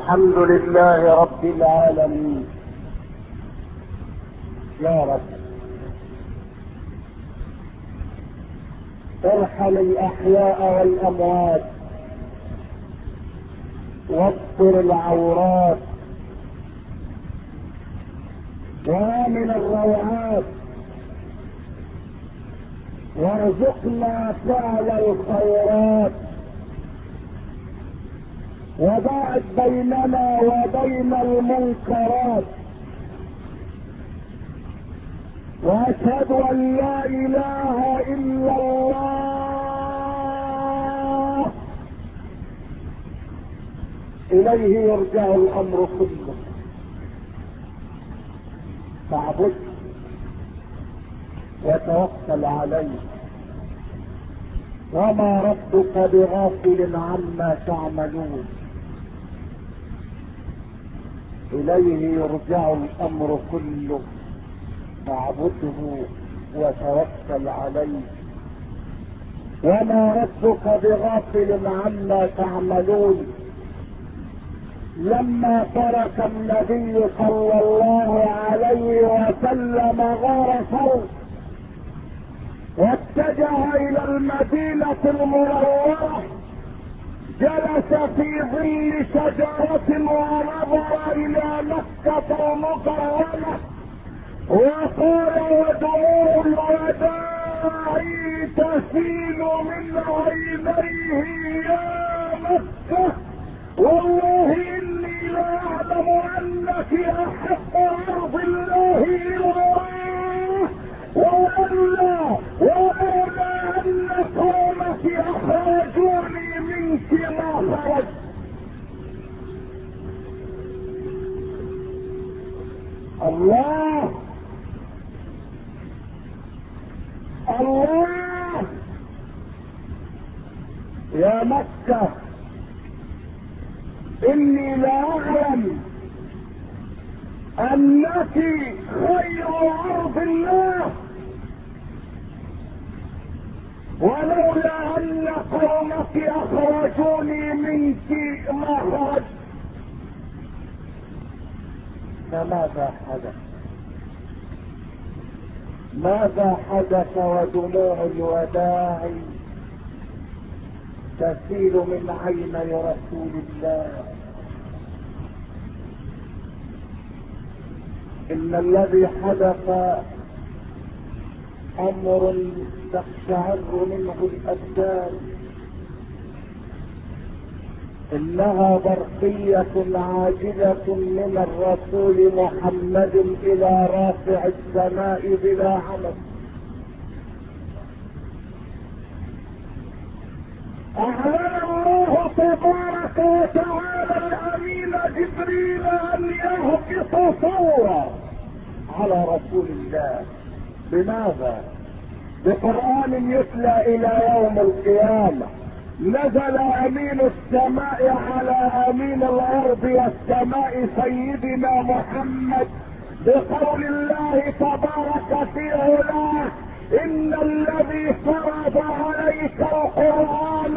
الحمد لله رب العالمين. يا رب ارحم الاحياء والاموات، واستر العورات، وامن الروعات، وارزقنا فعل الخيرات، وباعد بيننا وبين المنكرات، واشهد ان لا اله الا الله. اليه يرجع الامر كله، فاعبده وتوكل عليه، وما ربك بغافل عما تعملون. اليه يرجع الامر كله، فاعبده وتوكل عليه، وما ربك بغافل عما تعملون. لما ترك النبي صلى الله عليه وسلم غار ثور واتجه الى المدينة المنورة، جلس في ظل شجرة ونظر الى مكة المكرمة وقال: ودموع الوداع تسيل من عينيه يا مكة، والله اني لاعلم انك احق ارض الله الى الله، ولولا ان قومك اخرجوني منك ما خرجت. الله الله يا مكة، اني لا اعلم انك خير ارض الله، ولولا ان قومك اخرجوني منك ما خرجت. فماذا حدث؟ ماذا حدث ودموع الوداع تسيل من عيني رسول الله؟ ان الذي حدث امر تقشعر منه الابدان، انها برقية عاجلة من الرسول محمد الى رافع السماء بلا عمد. اعلن الله تبارك وتعالى الامين جبريل ان يهبط صورا على رسول الله. بماذا؟ بقرآن يتلى الى يوم القيامة. نزل امين السماء على امين الارض والسماء سيدنا محمد بقول الله تبارك في علاه: ان الذي فرض عليك القرآن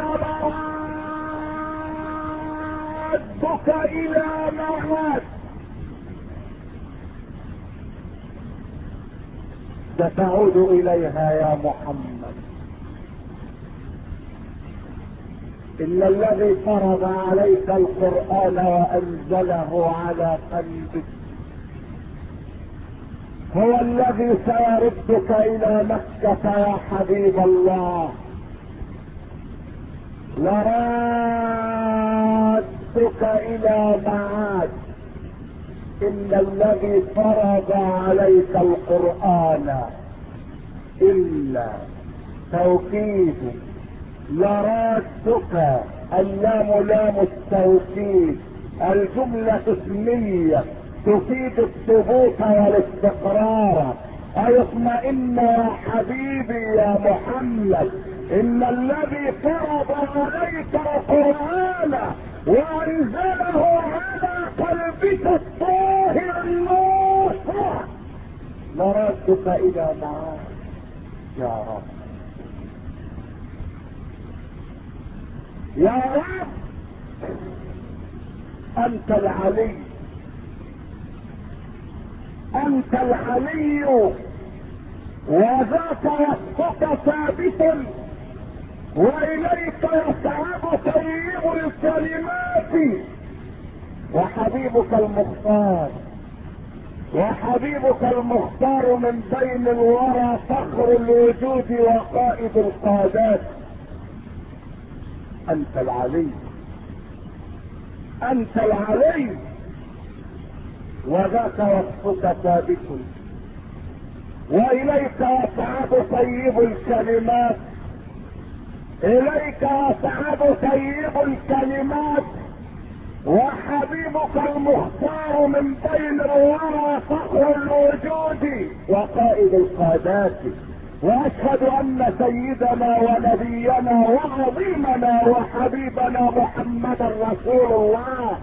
لرادك الى معاد. ستعود اليها يا محمد. ان الذي فرض عليك القرآن وانزله على قلبك هو الذي سيردك الى مكة يا حبيب الله، لرادك الى معاد. ان الذي فرض عليك القرآن الا توكيد لرادك. اللام لام التوكيد، الجملة اسمية تفيد الثبوت والاستقرار. اي اطمئن يا حبيبي يا محمد، ان الذي فرض عليك القرآن وانزله على قلبك الطاهر الناصع لرادك الى معاد. يا رب يا رب انت العلي، انت العلي، وذاك وصفك ثابت، واليك يصعد طيب الكلمات، وحبيبك المختار، وحبيبك المختار من بين الورى فخر الوجود وقائد القادات. انت العلي، انت العلي، وذاك وصفك ثابت، واليك يصعد طيب الكلمات، اليك يصعد طيب الكلمات، وحبيبك المختار من بين الورى فخر الوجود وقائد القادات. واشهد ان سيدنا ونبينا وعظيمنا وحبيبنا محمدا رسول الله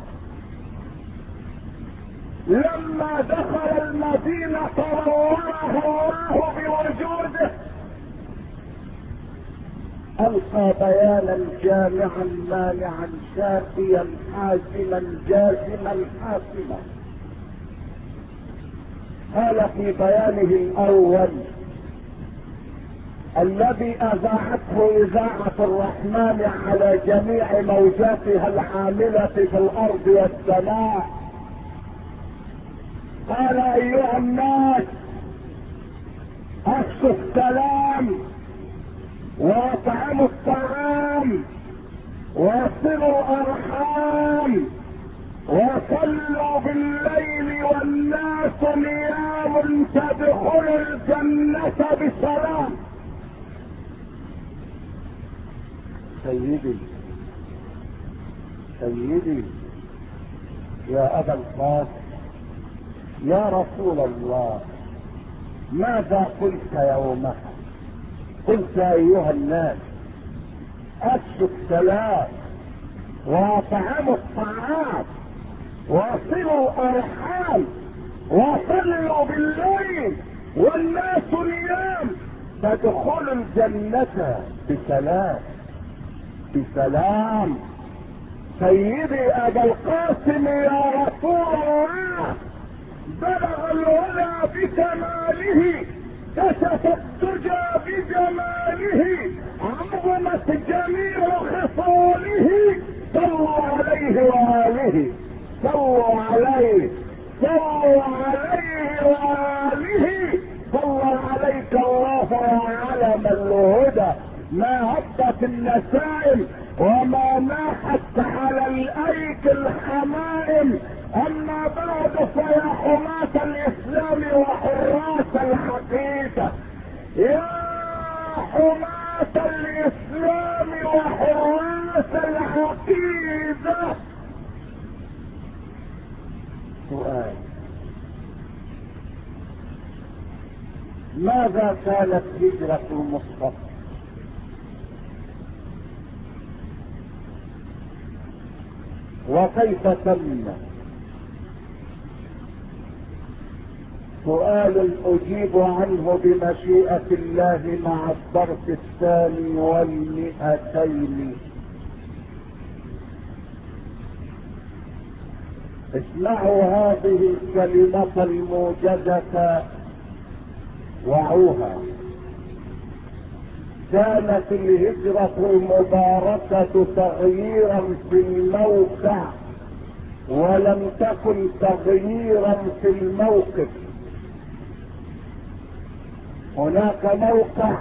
لما دخل المدينة نوره الله بوجوده القى بيانا جامعا مانعا شافيا حاسما جازما حاسما. قال في بيانه الاول الذي اذاعته اذاعة الرحمن على جميع موجاتها العاملة في الارض والسماء، قال ايها الناس افشوا السلام واطعموا الطعام وصلوا الارحام وصلوا بالليل والناس نيام تدخلوا الجنة بسلام. سيدي سيدي يا ابا القاسم يا رسول الله، ماذا قلت يومها؟ قلت ايها الناس افشوا السلام واطعموا الطعام وصلوا الارحام وصلوا بالليل والناس نيام تدخلوا الجنة بسلام بسلام. سيدي ابا القاسم يا رسول الله، بلغ العلا بكماله، كشف الدجى بجماله، عظمت جميع خصاله، صلوا عليه وآله، صلوا عليه، صلوا عليه وآله، صلى عليك الله يا علم الهدى، ما هبت النسائم وما ناحت على الايك الحمائم. اما بعد فيا حماة الاسلام وحراس الحقيقة، يا حماة الاسلام وحراس الحقيقة، سؤال: ماذا كانت هجرة المصطفى؟ وكيف تم؟ سؤال اجيب عنه بمشيئة الله مع الدرس الثاني والمئتين. اسمعوا هذه الكلمة الموجزة وعوها. كانت الهجرة المباركة تغييرا في الموقع ولم تكن تغييرا في الموقف. هناك موقع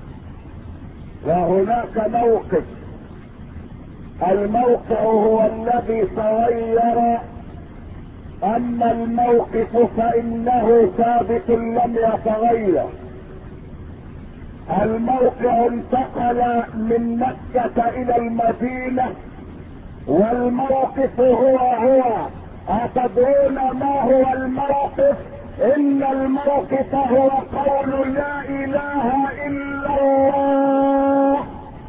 وهناك موقف. الموقع هو الذي تغير، اما الموقف فانه ثابت لم يتغير. الموقع انتقل من مكة الى المدينة، والموقف هو اتدرون ما هو الموقف؟ ان الموقف هو قول لا اله الا الله.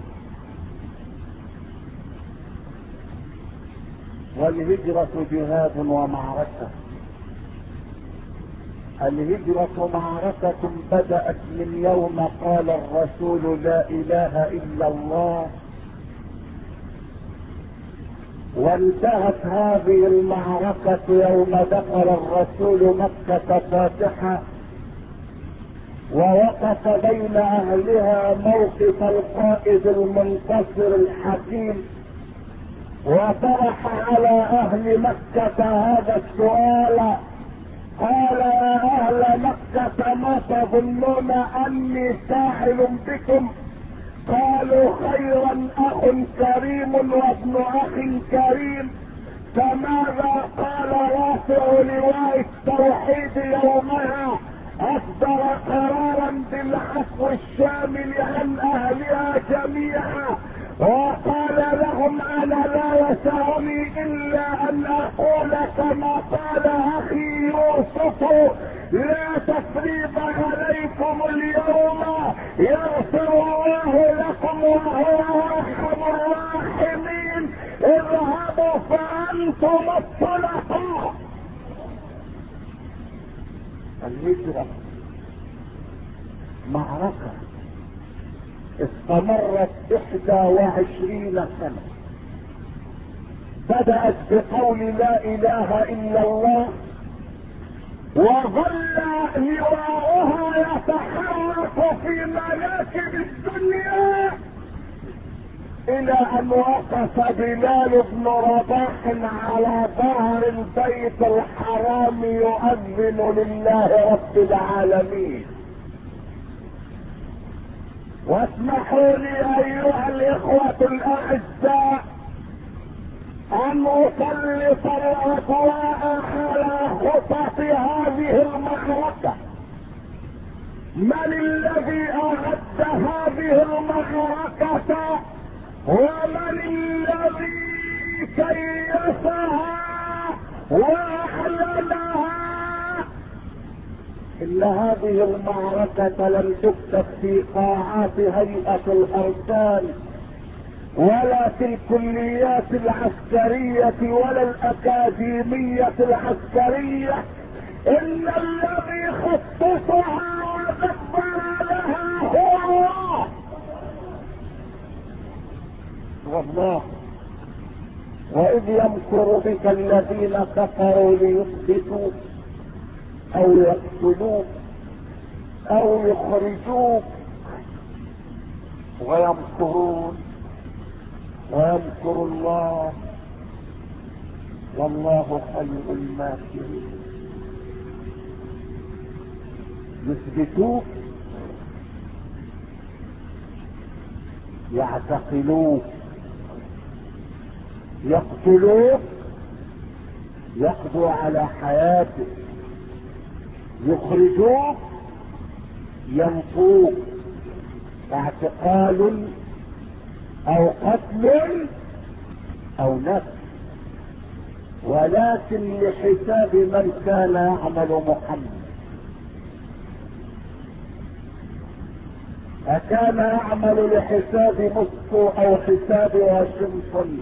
والهجرة جهاد ومعركة. الهجرة معركة بدأت من يوم قال الرسول لا اله الا الله، وانتهت هذه المعركة يوم دخل الرسول مكة فاتحا، ووقف بين اهلها موقف القائد المنتصر الحكيم، وطرح على اهل مكة هذا السؤال. قال: يا اهل مكة ما تظنون اني فاعل بكم؟ قالوا: خيرا، اخ كريم وابن اخ كريم. فماذا قال رافع لواء التوحيد يومها؟ اصدر قرارا بالعفو الشامل عن اهلها جميعا، وقال لهم: انا لا يسعني الا ان اقول كما قال اخي يوسف: لا تثريب عليكم اليوم، يغفر الله لكم وهو ارحم الراحمين، اذهبوا فانتم الطلقاء. الهجرة معركة استمرت 21 سنة، بدأت بقول لا اله الا الله، وظل لواؤها يتحرك في مناكب الدنيا الى ان وقف بلال بن رباح على ظهر البيت الحرام يؤذن لله رب العالمين. واسمحوا لي ايها الاخوة الاعزاء ان اسلط الاضواء على خطط هذه المعركة. من الذي اعد هذه المعركة؟ ومن الذي كيفها واعلنها؟ ان هذه المعركة لم تكتب في قاعات هيئة الاركان ولا في الكليات العسكرية ولا الاكاديمية العسكرية، ان الذي خططها ودبر لها هو الله. والله واذ يمكر بك الذين كفروا ليثبتوك او يقتلوك او يخرجوك، ويمكرون ويمكر الله والله خير الماكرين. يثبتوك، يعتقلوك، يقتلوك، يقضوا على حياتك، يخرجوك، ينفوك، اعتقال او قتل او نفس، ولكن لحساب من كان يعمل محمد. أكان يعمل لحساب موسكو او حساب واشنطن؟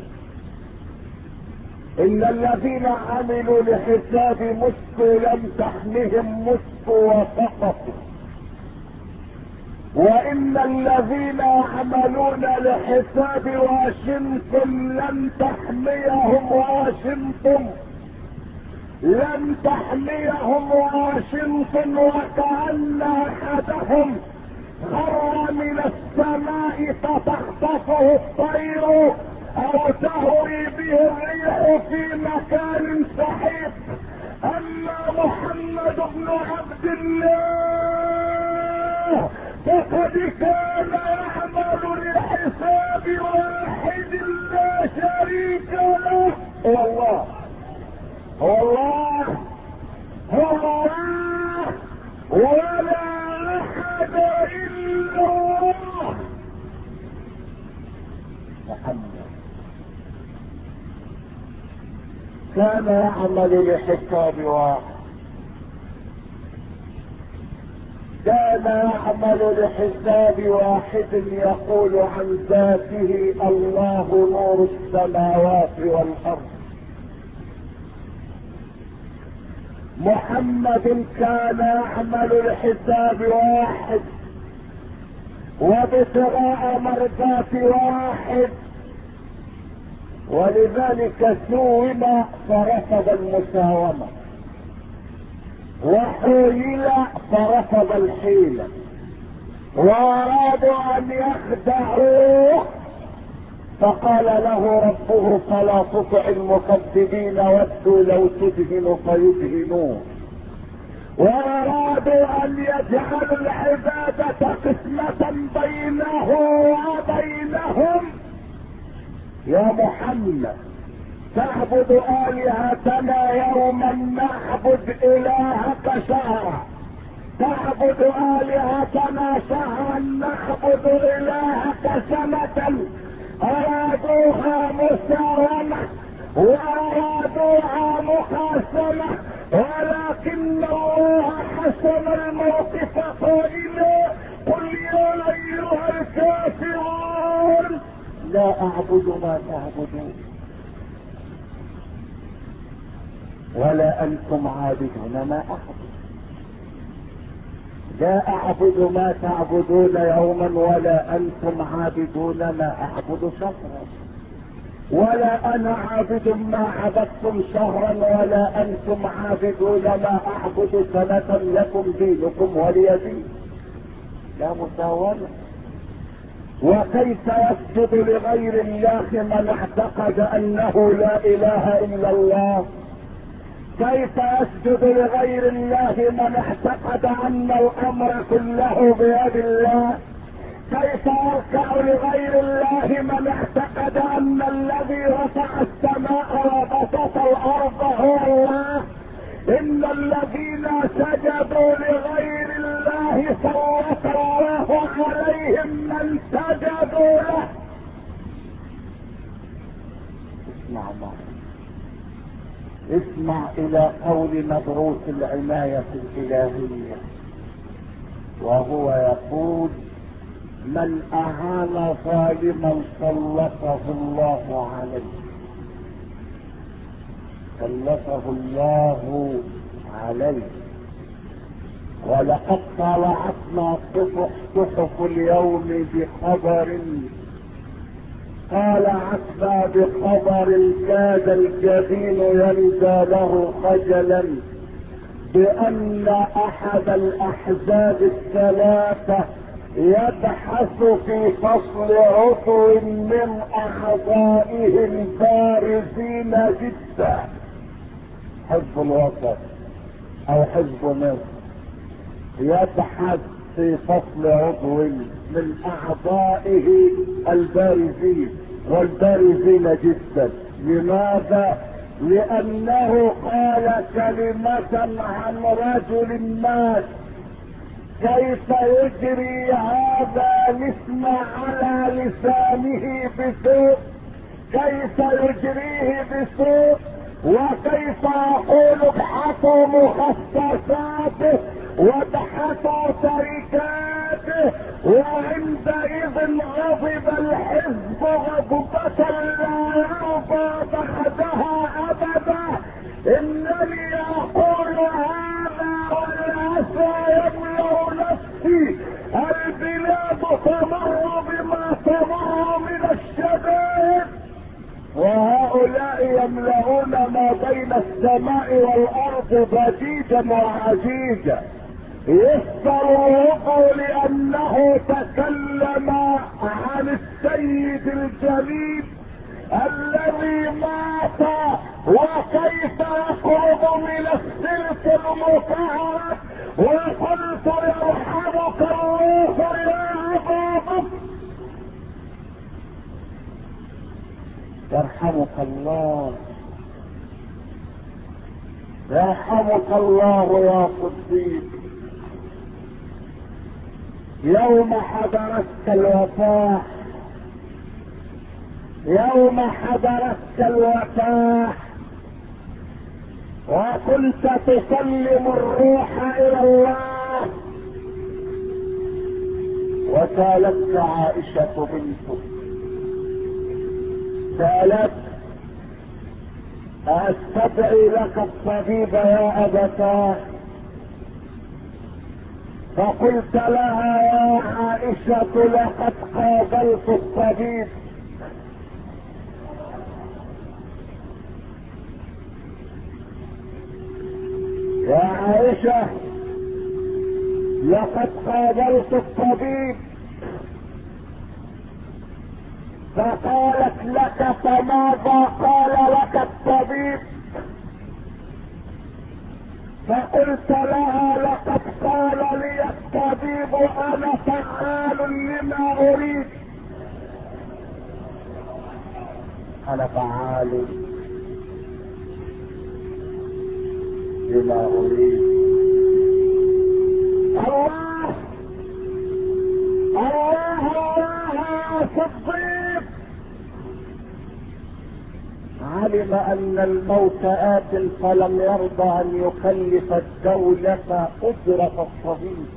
ان الذين عملوا لحساب موسكو لم تحمهم موسكو وسقطوا، وان الذين يعملون لحساب واشنطن لم تحميهم واشنطن، لم تحميهم واشنطن، وكأن احدهم خر من السماء فتخطفه الطير او تهوي به الريح في مكان سحيق. اما محمد بن عبد الله فقد كان يعمل لحساب واحد لا شريك له. هو الله، هو الله، هو الله، ولا احد الا الله. محمد كان يعمل لحساب واحد، كان يعمل لحساب واحد يقول عن ذاته: الله نور السماوات والارض. محمد كان يعمل لحساب واحد وابتغاء مرضات واحد، ولذلك سوم فرفض المساومة، وحيل فرفض الحيلة، وارادوا ان يخدعوه فقال له ربه فلا تطع المكذبين ودوا لو تدهن فيدهنون. وارادوا ان يجعلوا العبادة قسمة بينه وبينهم. يا محمد تعبد آلهتنا يوما نعبد إلهك شهرا، تعبد آلهتنا شهرا نعبد إلهك سنة. أرادوها مساومة وأرادوها مخاصمة، ولكن الله حسم الموقف قائلا قل يا أيها الكافرون لا أعبد ما تعبدون ولا أنتم عابدون ما أعبد. لا أعبد ما تعبدون يوما ولا أنتم عابدون ما أعبد شهرا، ولا أنا عابد ما عبدتم شهرا ولا أنتم عابدون ما أعبد سنة، لكم دينكم ولي دين. لا مساومة. وكيف يسجد لغير الله من اعتقد أنه لا إله إلا الله؟ كيف يسجد لغير الله من اعتقد ان الامر كله بيد الله؟ كيف يركع لغير الله من اعتقد ان الذي رفع السماء وبسط الارض هو الله؟ ان الذين سجدوا لغير الله سلط الله عليهم من سجدوا له. اسمع الله، اسمع الى قول مبعوث العناية الالهية وهو يقول من اعان ظالما سلطه الله عليه، سلطه الله عليه. ولقد طلعتنا صحف اليوم بخبر قال عتبى بخبر كاد الجبين يندى له خجلا بان احد الاحزاب الثلاثة يبحث في فصل عضو من اعضائه البارزين جدا. حزب الوسط او حزب مصر يبحث في فصل عضو من اعضائه البارزين والبارزين جدا. لماذا؟ لانه قال كلمة عن رجل مات. كيف يجري هذا الاسم على لسانه بسوء؟ كيف يجريه بسوء؟ وكيف يقول ابحثوا مخصصاته وابحثوا تركاته؟ وعندئذ غضب الحزب غضبة لا يرضى بعدها ابدا. انني اقول هذا والاسى يملأ نفسي. البلاد تمر بما تمر من الشدائد، وهؤلاء يملؤون ما بين السماء والارض ضجيجا وعجيجا. يسر الوضع لانه تكلم عن السيد الجليل الذي مات. وكيف يقرب من السلك المكعب؟ وقلت يرحمك الله يا ابا بكر، يرحمك الله، يرحمك الله يا صديق. يوم حضرتك الوفاة، يوم حضرتك الوفاة وكنت تسلم الروح الى الله، وسالتك عائشة بنتك، سالت استدعي لك الطبيب يا ابتاه؟ فقلت لها يا عائشة لقد قابلت الطبيب يا عائشة لقد قابلت الطبيب فقالت لك فماذا قال لك الطبيب؟ فقلت لها لقد قال لي الطبيب انا فعال لما اريد. انا فعال لما اريد. الله الله الله يا صديق. علم ان الموت آت فلم يرضى ان يكلف الدولة اجرة الطبيب.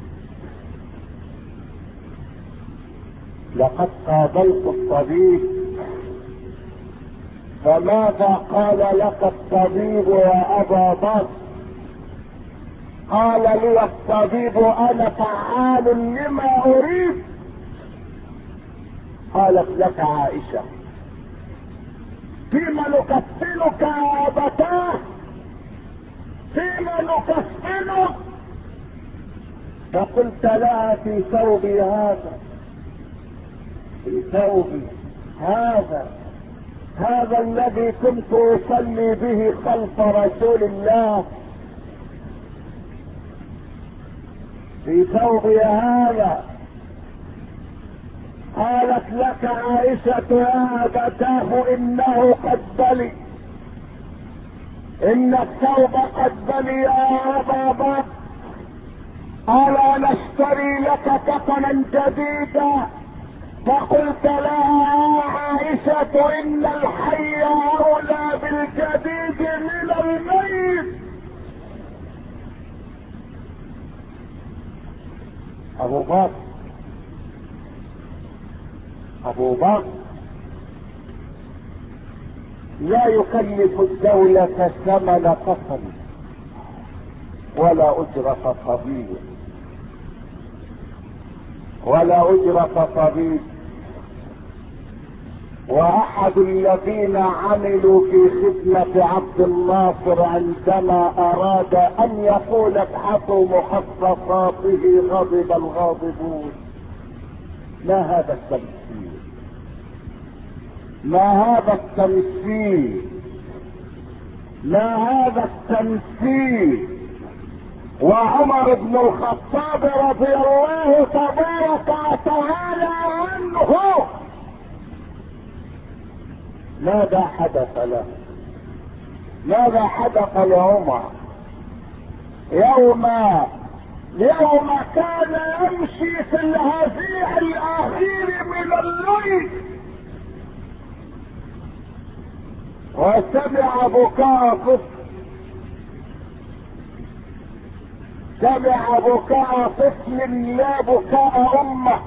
لقد قابلت الطبيب فماذا قال لك الطبيب يا ابا بكر؟ قال لي الطبيب انا فعال لما اريد. قالت لك عائشة فيما نكفنك يا ابتاه؟ فيما نكفنك؟ فقلت لها في ثوبي هذا، في ثوبي هذا الذي كنت اصلي به خلف رسول الله، في ثوبي هذا. قالت لك عائشة يا أبتاه إنه قد بلي، إن الثوب قد بلي يا أبا بكر، ألا نشتري لك كفنا جديدا؟ فقلت لها يا عائشة إن الحي أولى بالجديد من الميت. أبو بكر لا يكلف الدولة ثمن كفن ولا أجرة طبيب. وأحد الذين عملوا في خدمة عبد الناصر عندما أراد أن يقول ابحثوا مخصصاته غضب الغاضبون. ما هذا التمثيل؟ ما هذا التمثيل؟ وعمر بن الخطاب رضي الله تبارك وتعالى عنه ماذا حدث له؟ ماذا حدث لعمر يوم كان يمشي في الهزيع الاخير من الليل وسمع بكاء طفل لا بكاء امه،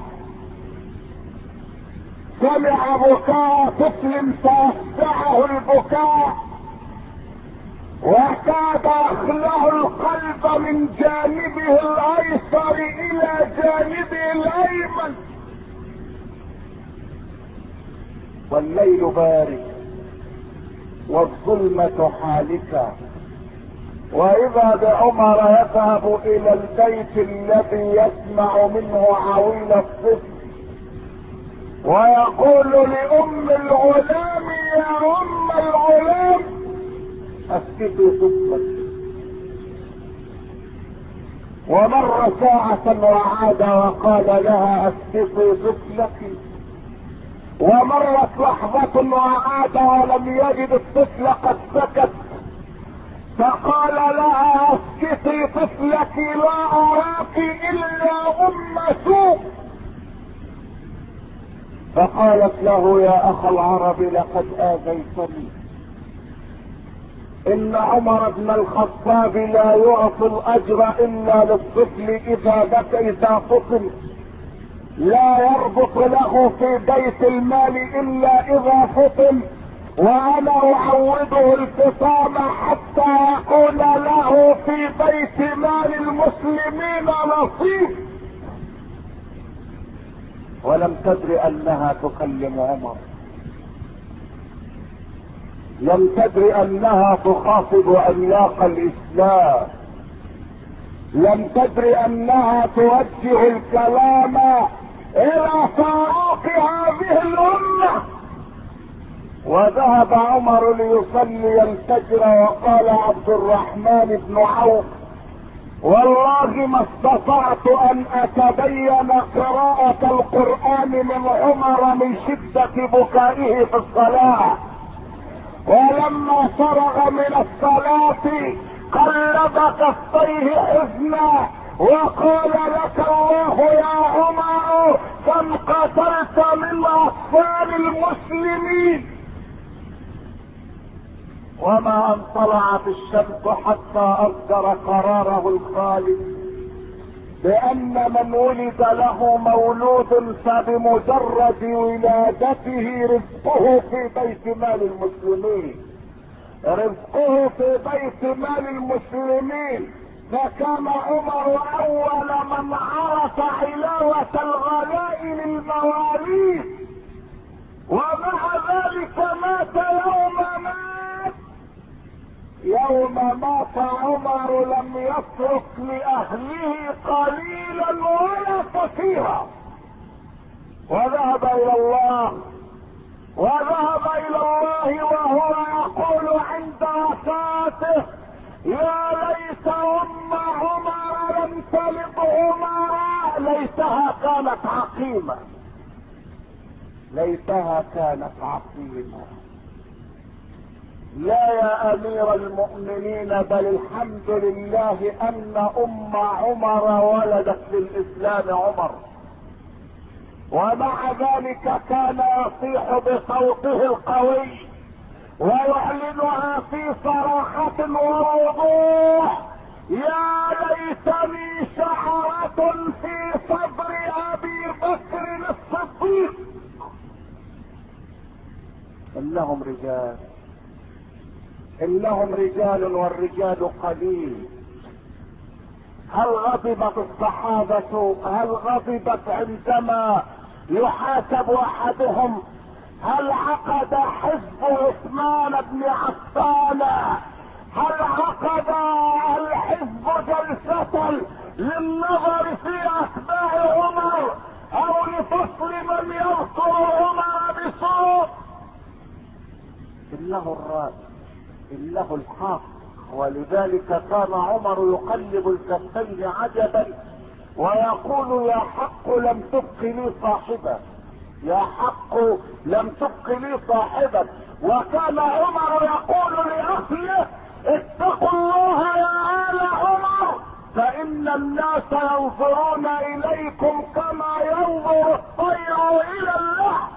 سمع بكاء طفل فأفزعه البكاء وكاد يخلع القلب من جانبه الايسر الى جانبه الايمن، والليل بارد والظلمة حالكة، واذا بعمر يذهب الى البيت الذي يسمع منه عويل الطفل ويقول لأم الغلام يا أم الغلام اسكتي طفلك. ومر ساعة وعاد وقال لها اسكتي طفلك، ومرت لحظة وعاد ولم يجد الطفل قد سكت، فقال لها اسكتي طفلك لا اراك الا ام سوء. فقالت له يا اخ العرب لقد اذيتني، ان عمر بن الخطاب لا يعطي الاجر الا للطفل اذا فطن، لا يربط له في بيت المال الا اذا فطن، وانا اعوده الفطام حتى يكون له في بيت مال المسلمين نصيب. ولم تدر انها تكلم عمر، لم تدر انها تخاطب املاق الاسلام، لم تدر انها توجه الكلام الى فاروق هذه الامة. وذهب عمر ليصلي الفجر، وقال عبد الرحمن بن عوف: والله ما استطعت ان اتبين قراءة القرآن من عمر من شدة بكائه في الصلاة. ولما فرغ من الصلاة قلب كفيه حزنا وقال: لك الله يا عمر كم قتلت من اطفال المسلمين. وما ان طلعت الشمس حتى اصدر قراره الخالد بان من ولد له مولود فبمجرد ولادته رزقه في بيت مال المسلمين، رزقه في بيت مال المسلمين. فكان عمر اول من عرف علاوة الغلاء للمواليد، ومع ذلك مات يوم مات عمر لم يترك لأهله قليلا ولا كثيرا، وذهب إلى الله وهو يقول عند وفاته: يا ليت أم عمر لم تلد عمر، ليتها كانت عقيمة، ليتها كانت عقيمة. لا يا امير المؤمنين، بل الحمد لله ان ام عمر ولدت للاسلام عمر، ومع ذلك كان يصيح بصوته القوي ويعلنها في صراحة ووضوح: يا ليتني شعرة في صدر ابي بكر الصديق. انهم رجال، انهم رجال والرجال قليل. هل غضبت الصحابة؟ هل غضبت عندما يحاسب احدهم؟ هل عقد حزب عثمان بن عفان، هل عقد الحزب جلسة للنظر في اتباع عمر او لفصل من يذكر عمر بسوء؟ انه الرأي، انه الحق. ولذلك كان عمر يقلب الكفين عجبا ويقول: يا حق لم تبق لي صاحبا، يا حق لم تبق لي صاحبا. وكان عمر يقول لاهله: اتقوا الله يا آل عمر، فان الناس ينظرون اليكم كما ينظر الطير الى اللحم.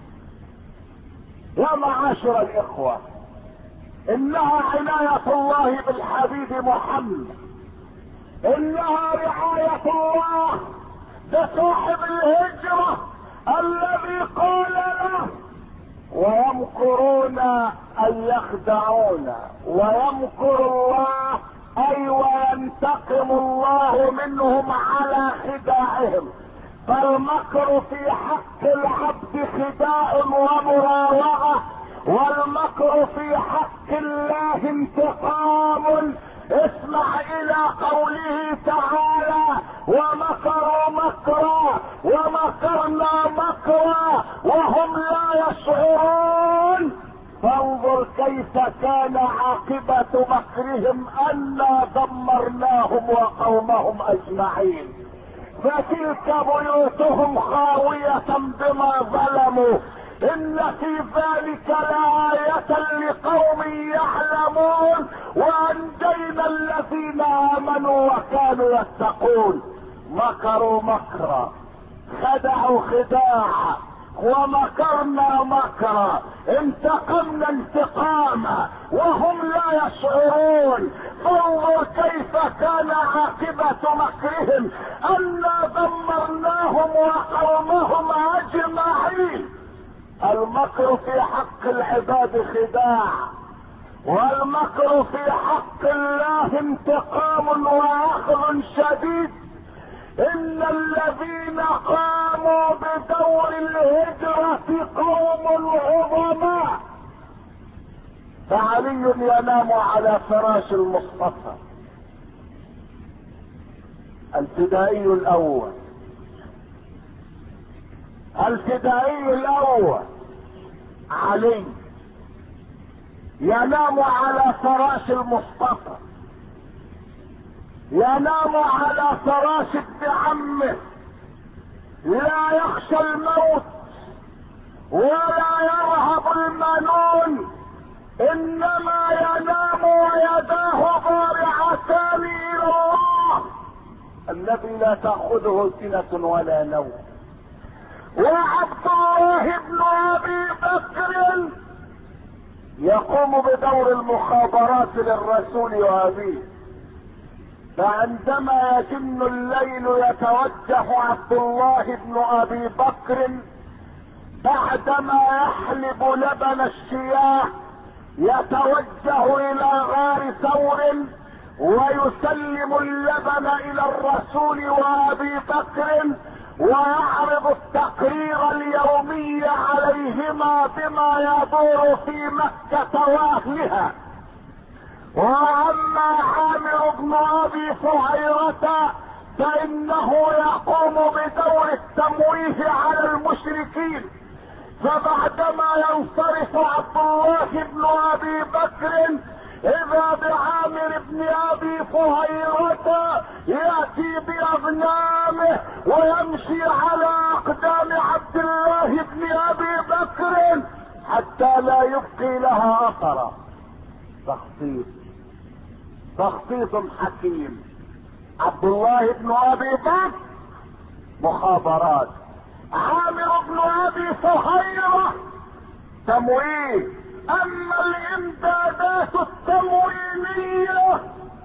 يا معاشر الاخوة، انها عناية الله بالحبيب محمد، انها رعاية الله بصاحب الهجرة الذي قال له: ويمكرون ان يخدعون ويمكر الله، اي وينتقم الله منهم على خداعهم. فالمكر في حق العبد خداع ومراوغة، والمكر في حق الله انتقام. اسمع الى قوله تعالى: ومكروا مكرا ومكرنا مكرا وهم لا يشعرون. فانظر كيف كان عاقبة مكرهم، انا دمرناهم وقومهم اجمعين. فتلك بيوتهم خاوية بما ظلموا، ان في ذلك لآية لقوم يعلمون، وانجينا الذين امنوا وكانوا يتقون. مكروا مكرا، خدعوا خداعا، ومكرنا مكرا، انتقمنا انتقاما وهم لا يشعرون. فانظر كيف كان عاقبة مكرهم، انا دمرناهم وقومهم اجمعين. المكر في حق العباد خداع، والمكر في حق الله انتقام واخذ شديد. ان الذين قاموا بدور الهجرة قوم عظماء، فعلي ينام على فراش المصطفى، الفدائي الاول، الفدائي الاول علي ينام على فراش المصطفى، ينام على فراش ابن عمه، لا يخشى الموت ولا يرهب المنون، انما ينام ويداه ضارعتان الى الله الذي لا تأخذه سنة ولا نوم. وعبد الله بن ابي بكر يقوم بدور المخابرات للرسول وابيه، فعندما يتم الليل يتوجه عبد الله بن ابي بكر بعدما يحلب لبن الشياه يتوجه الى غار ثور ويسلم اللبن الى الرسول وابي بكر ويعرض التقرير اليومي عليهما بما يدور في مكة واهلها. واما عامر بن ابي فهيرة فانه يقوم بدور التمويه على المشركين، فبعدما ينصرف عبد الله بن ابي بكر اذا بعامر بن ابي فهيرة ياتي باغنامه ويمشي على اقدام عبد الله بن ابي بكر حتى لا يبقي لها اثرا. تخطيط حكيم. عبد الله بن ابي بكر مخابرات، عامر بن ابي فهيرة تمويه. اما الامدادات التموينية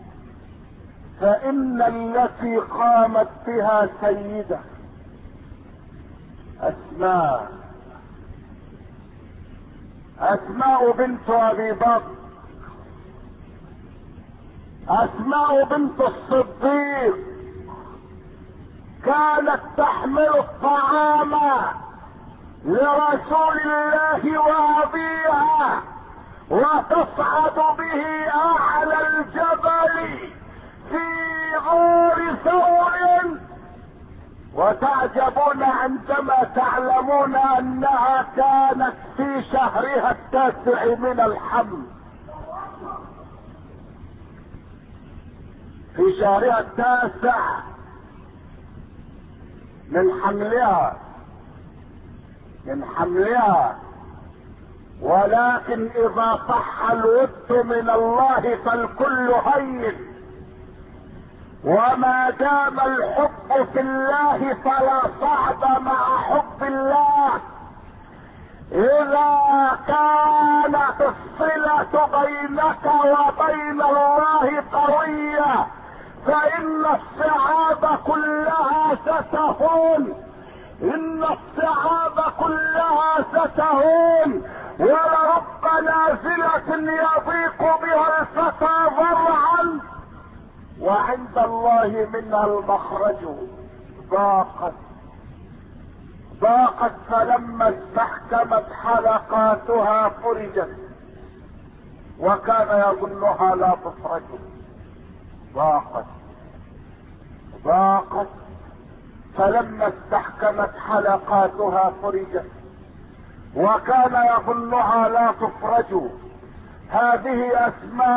فان التي قامت بها سيدة اسماء بنت ابي بكر، اسماء بنت الصديق، كانت تحمل الطعام لرسول الله وابيها وتصعد به اعلى الجبل في غار ثور، وتعجبون عندما تعلمون انها كانت في شهرها التاسع من الحمل، في شهرها التاسع من حملها. ولكن اذا صح الود من الله فالكل هين، وما دام الحب في الله فلا صعب مع حب الله. اذا كانت الصلة بينك وبين الله قوية فان الصعاب كلها ستهون، ان الصعاب كلها ستهون. ولرب نازلة يضيق بها الفتى ضرعا وعند الله منها المخرج. ضاقت فلما استحكمت حلقاتها فرجت وكان يظنها لا تفرج. ضاقت فلما استحكمت حلقاتها فرجت وكان يظنها لا تفرج. هذه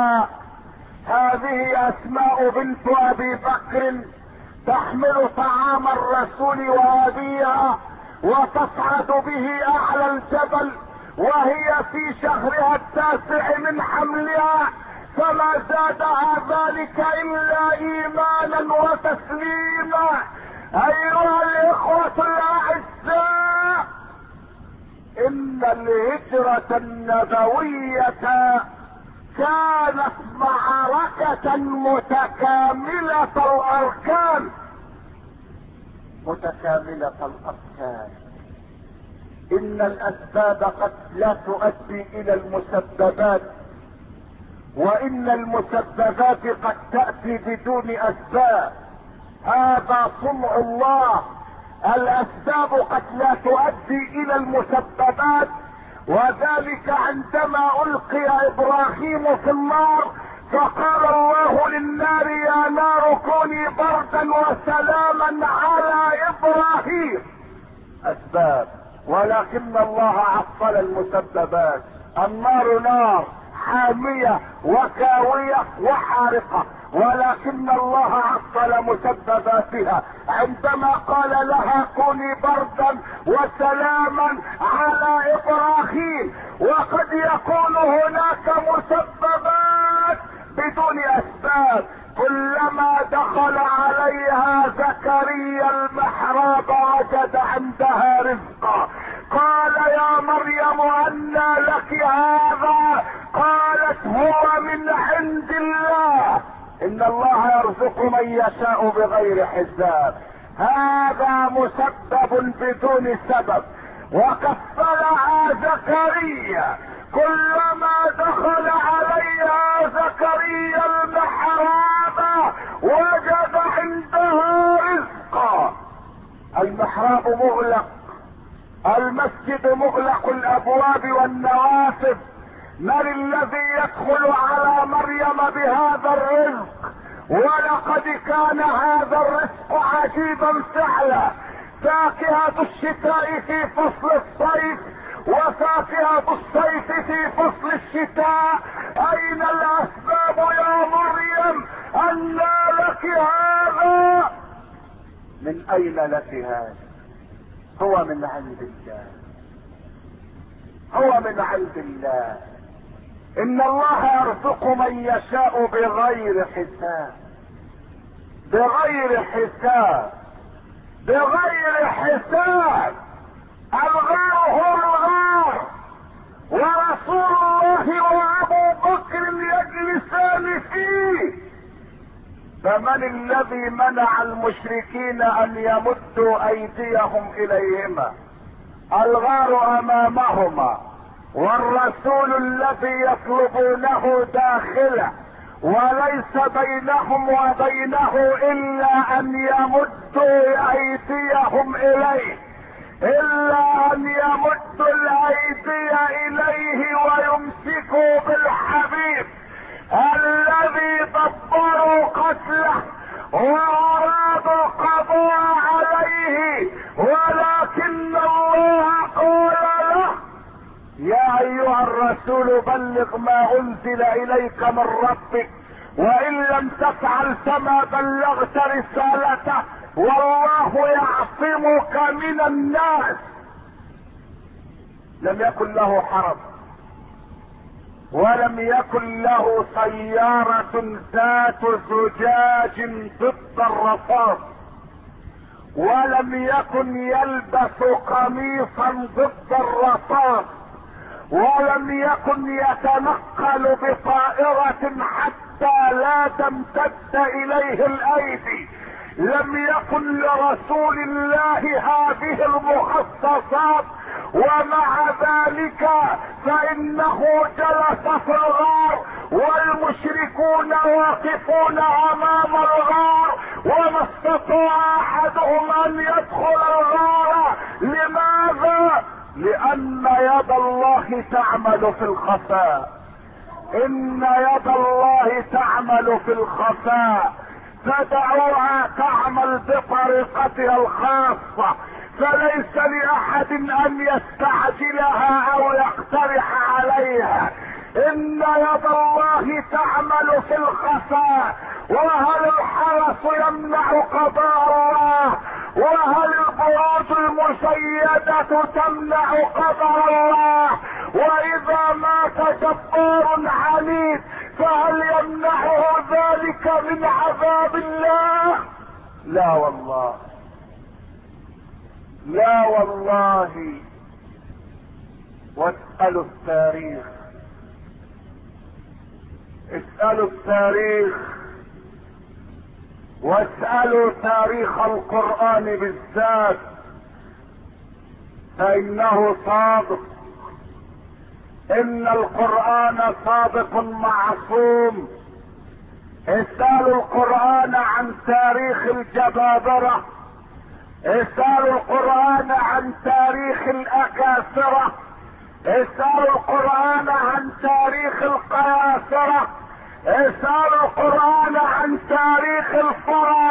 اسماء بنت ابي بكر تحمل طعام الرسول وابيها وتصعد به اعلى الجبل وهي في شهرها التاسع من حملها، فما زادها ذلك الا ايمانا وتسليما. ايها الاخوة الاعزاء، ان الهجرة النبوية كانت معركة متكاملة الاركان. ان الاسباب قد لا تؤدي الى المسببات، وان المسببات قد تأتي بدون اسباب. هذا صنع الله. الاسباب قد لا تؤدي الى المسببات، وذلك عندما القي ابراهيم في النار فقال الله للنار يا نار كوني كوني بردا وسلاما على ابراهيم. اسباب، ولكن الله عطل المسببات. النار نار حامية وكاوية وحارقة، ولكن الله عطل مسبباتها عندما قال لها كوني بردا وسلاما على ابراهيم. وقد يكون هناك مسببات بدون اسباب. كلما دخل عليها زكريا المحراب وجد عندها رزقا. قال يا مريم أنى لك هذا؟ قالت هو من عند الله، ان الله يرزق من يشاء بغير حساب. هذا مسبب بدون سبب. وكفلها زكريا، كلما دخل عليها زكريا المحراب وجد عندها رزقا. المحراب مغلق، المسجد مغلق الابواب والنوافذ. من الذي يدخل على مريم بهذا الرزق؟ ولقد كان هذا الرزق عجيبا فعلا. فاكهة الشتاء في فصل الصيف وفاكهة الصيف في فصل الشتاء. اين الاسباب يا مريم؟ أنى لك هذا؟ من اين لك هذا؟ هو من عند الله، هو من عند الله. ان الله يرزق من يشاء بغير حساب، بغير حساب، بغير حساب. الغار هو الغار، ورسول الله وابو بكر يجلسان فيه. فمن الذي منع المشركين ان يمدوا ايديهم اليهما؟ الغار امامهما، والرسول الذي يطلبونه داخله، وليس بينهم وبينه الا ان يمدوا ايديهم اليه، الا ان يمدوا الايدي اليه ويمسكوا بالحبيب الذي دبروا قتله وارادوا القضاء عليه. ولكن الله قال له يا ايها الرسول بلغ ما انزل اليك من ربك، وان لم تفعل فما بلغت رسالته، والله يعصمك من الناس. لم يكن له حرب، ولم يكن له سيارة ذات زجاج ضد الرصاص، ولم يكن يلبس قميصا ضد الرصاص، ولم يكن يتنقل بطائرة حتى لا تمتد اليه الايدي. لم يكن لرسول الله هذه المخصصات، ومع ذلك فانه جلس في الغار والمشركون واقفون امام الغار، وما استطاع احدهم ان يدخل الغار. لماذا؟ لان يد الله تعمل في الخفاء. ان يد الله تعمل في الخفاء، فدعوها تعمل بطريقتها الخاصة، فليس لاحد ان يستعجلها او يقترح عليها. ان يد الله تعمل في الخفاء. وهل الحرس يمنع قضاء الله؟ وهل البيوت المشيدة تمنع قضاء الله؟ واذا مات جبار عنيد فهل يمنعه ذلك من عذاب الله؟ لا والله، لا والله. واسألوا التاريخ، اسألوا التاريخ، واسألوا تاريخ القرآن بالذات، فإنه صادق. إن القرآن صادق معصوم. اسألوا القرآن عن تاريخ الجبابرة، اسألوا القرآن عن تاريخ الأكاسرة، اسألوا القرآن عن تاريخ القياسرة، اسألوا القرآن عن تاريخ الفراعنة.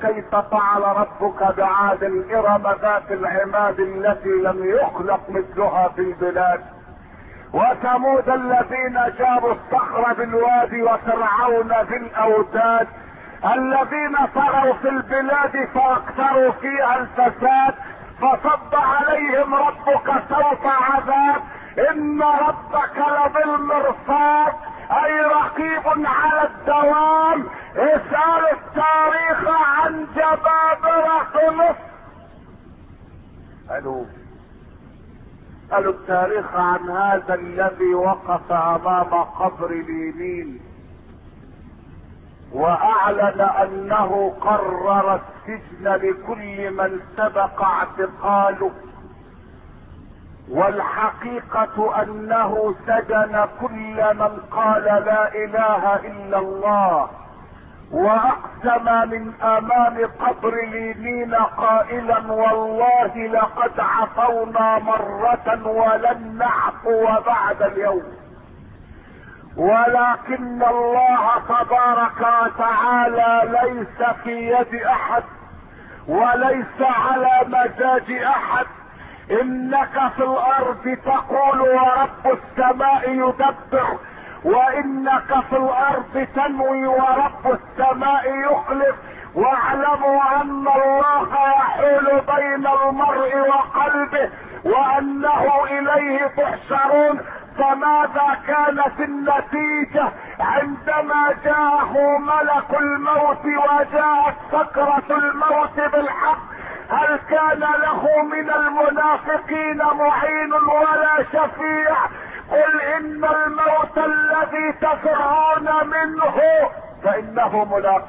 كيف فعل ربك بعاد ارم ذات العماد التي لم يخلق مثلها في البلاد، وثمود الذين جابوا الصخر بالوادي، وفرعون ذي الاوتاد الذين طغوا في البلاد فاكثروا فيها الفساد، فصب عليهم ربك سوط عذاب. ان ربك لبالمرصاد اي رقيب على الدوام. اسأل التاريخ عن جبابرة مصر. قالوا التاريخ عن هذا الذي وقف امام قبر اليمين واعلن انه قرر السجن لكل من سبق اعتقاله، والحقيقة انه سجن كل من قال لا اله الا الله، واقسم من امام قبر اليمين قائلا والله لقد عفونا مرة ولن نعفو بعد اليوم. ولكن الله تبارك وتعالى ليس في يد احد وليس على مزاج احد. انك في الارض تقول ورب السماء يدبر، وانك في الارض تنوي ورب السماء يخلف. واعلموا ان الله يحول بين المرء وقلبه وانه اليه تحشرون. فماذا كانت النتيجة عندما جاءه ملك الموت وجاءت سكرة الموت بالحق؟ هل كان له من المنافقين معين ولا شفيع؟ قل ان الموت الذي تفرون منه فانه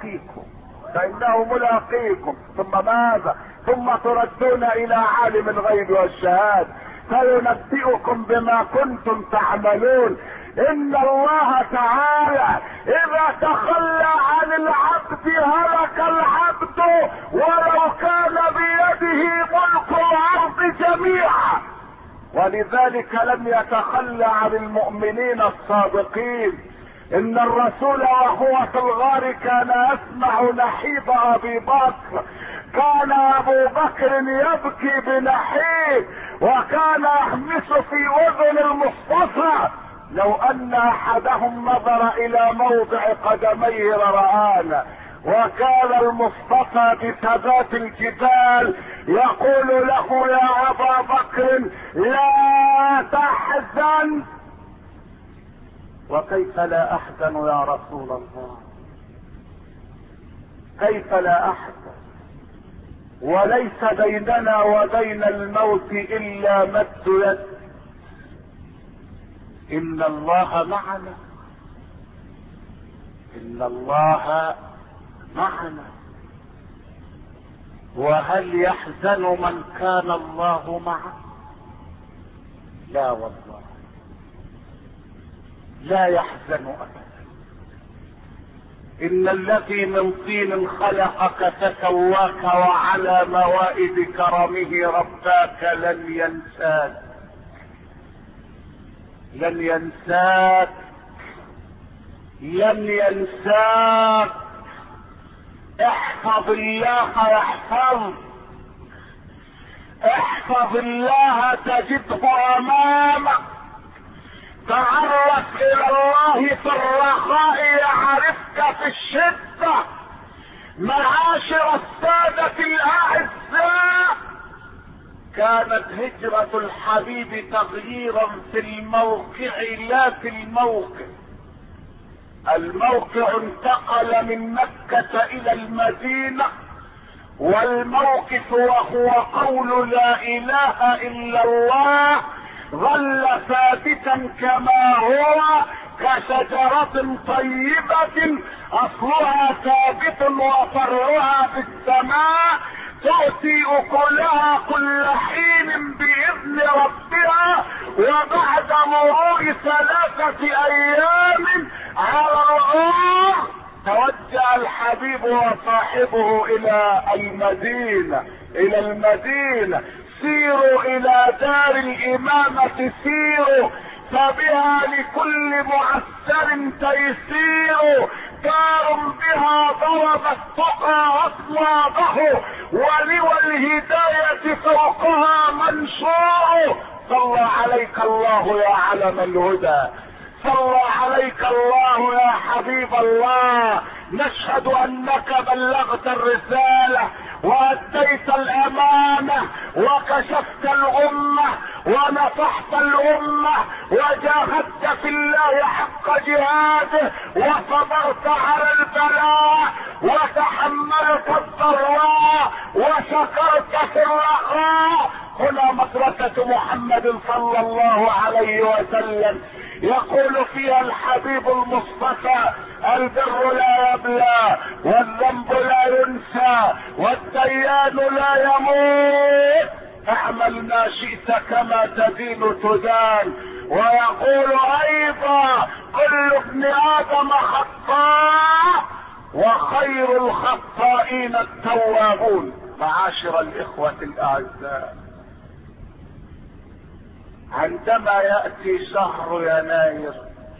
ملاقيكم ثم ماذا؟ ثم تردون الى عالم الغيب والشهادة فينبئكم بما كنتم تعملون. ان الله تعالى اذا تخلى عن العبد هلك العبد ولو كان بيده ملك الارض جميعا. ولذلك لم يتخلى عن المؤمنين الصادقين. ان الرسول وهو في الغار كان يسمع نحيب ابي بكر، كان ابو بكر يبكي بنحيب وكان يهمس في اذن المصطفى. لو ان احدهم نظر الى موضع قدميه لرآنا. وكان المصطفى بثبات الجبال يقول له يا ابا بكر لا تحزن. وكيف لا احزن يا رسول الله؟ كيف لا احزن؟ وليس بيننا وبين الموت الا مد يد. ان الله معنا، ان الله معنا. وهل يحزن من كان الله معه؟ لا والله لا يحزن ابدا. ان الذي من طين خلقك فسواك وعلى موائد كرمه رباك لن ينساك. احفظ الله يحفظك، احفظ الله تجده امامك. تعرف الى الله في الرخاء يعرفك في الشدة. معاشر السادة الاعزاء، كانت هجرة الحبيب تغييرا في الموقع لا في الموقع. الموقع انتقل من مكة الى المدينة، والموقف وهو قول لا اله الا الله ظل ثابتا كما هو كشجرة طيبة اصلها ثابت وفرعها في السماء تؤتي اكلها كل حين باذن ربها. وبعد مرور 3 ايام على الغار توجه الحبيب وصاحبه الى المدينة. سيروا الى دار الامامة سيروا، فبها لكل معسر تيسير. مختار بها ضرب التقى اصوابه، ولوى الهداية فوقها منشور. صلى عليك الله يا علم الهدى، صلى عليك الله يا حبيب الله. نشهد انك بلغت الرسالة واديت الامانة وكشفت الامة ونصحت الامة وجاهدت في الله حق جهاده وصبرت على البلاء وتحملت الضراء وشكرت في الرخاء. هنا مدرسة محمد صلى الله عليه وسلم يقول فيها الحبيب المصطفى: البر لا يبلى والذنب لا ينسى والديان لا يموت، اعمل ما شئت كما تدين تدان. ويقول ايضا: كل ابن ادم خطاء وخير الخطائين التوابون. معاشر الاخوة الاعزاء، عندما يأتي شهر يناير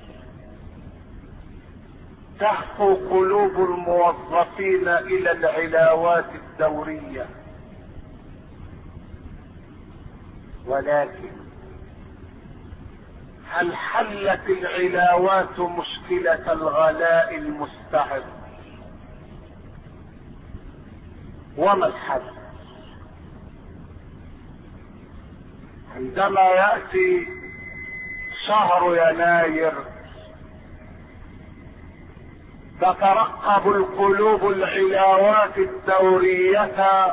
تهفو قلوب الموظفين الى العلاوات الدورية، ولكن هل حلت العلاوات مشكلة الغلاء المستعر؟ وما الحل؟ عندما يأتي شهر يناير تترقب القلوب العلاوات الدورية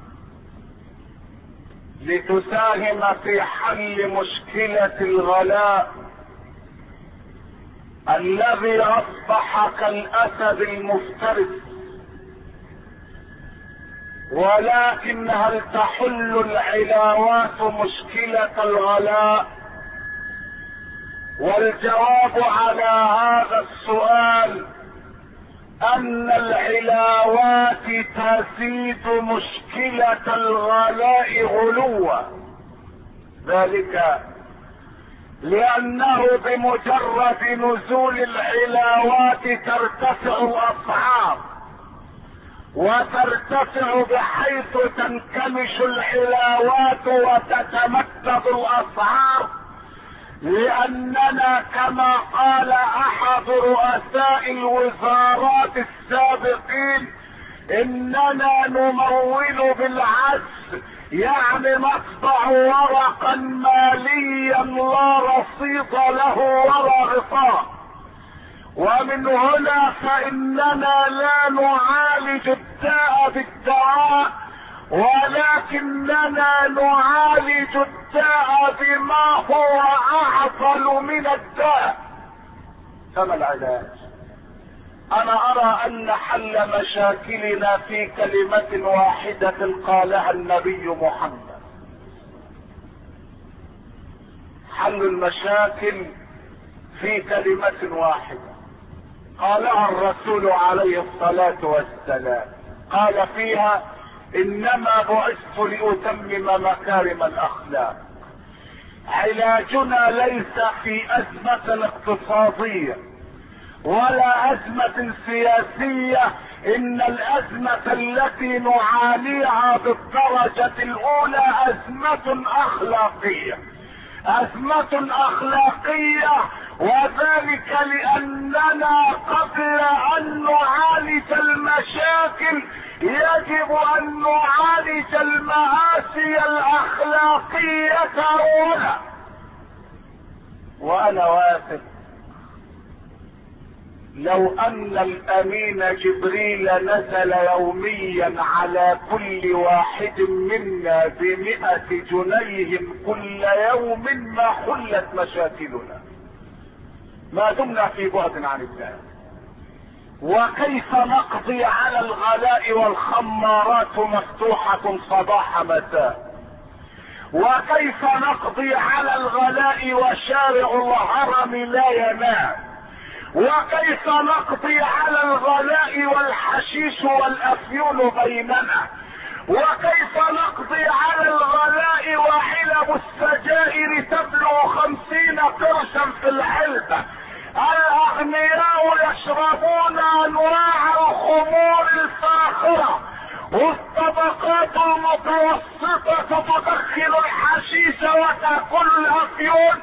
لتساهم في حل مشكلة الغلاء الذي اصبح كالاسد المفترس. ولكن هل تحل العلاوات مشكلة الغلاء؟ والجواب على هذا السؤال ان العلاوات تزيد مشكلة الغلاء غلوا، ذلك لانه بمجرد نزول العلاوات ترتفع الاسعار، وترتفع بحيث تنكمش العلاوات وتتمدد الاسعار، لاننا كما قال احد رؤساء الوزارات السابقين: اننا نمول بالعجز، يعني نطبع ورقا ماليا لا رصيد له ولا غطاء. ومن هنا فاننا لا نعالج الداء بالدواء، ولكننا نعالج الداء بما هو اعطل من الداء. كما العلاج؟ انا ارى ان حل مشاكلنا في كلمة واحدة قالها النبي محمد. حل المشاكل في كلمة واحدة قالها الرسول عليه الصلاة والسلام، قال فيها: انما بعثت لاتمم مكارم الاخلاق. علاجنا ليس في ازمة اقتصادية ولا ازمة سياسية، ان الازمة التي نعانيها بالدرجة الاولى ازمة اخلاقية، ازمة اخلاقية، وذلك لاننا قبل ان نعالج المشاكل يجب ان نعالج المآسي الاخلاقية اولا. وانا واثق لو ان الامين جبريل نزل يوميا على كل واحد منا ب100 جنيه كل يوم ما حلت مشاكلنا، ما دمنا في بعد عن الله. وكيف نقضي على الغلاء والخمارات مفتوحة صباح مساء؟ وكيف نقضي على الغلاء وشارع الهرم لا ينام؟ وكيف نقضي على الغلاء والحشيش والافيون بيننا؟ وكيف نقضي على الغلاء وحلب السجائر تبلغ 50 قرشا في العلبة؟ الاغنياء يشربون الشرطة تدخن الحشيش وتأكل الأفيون،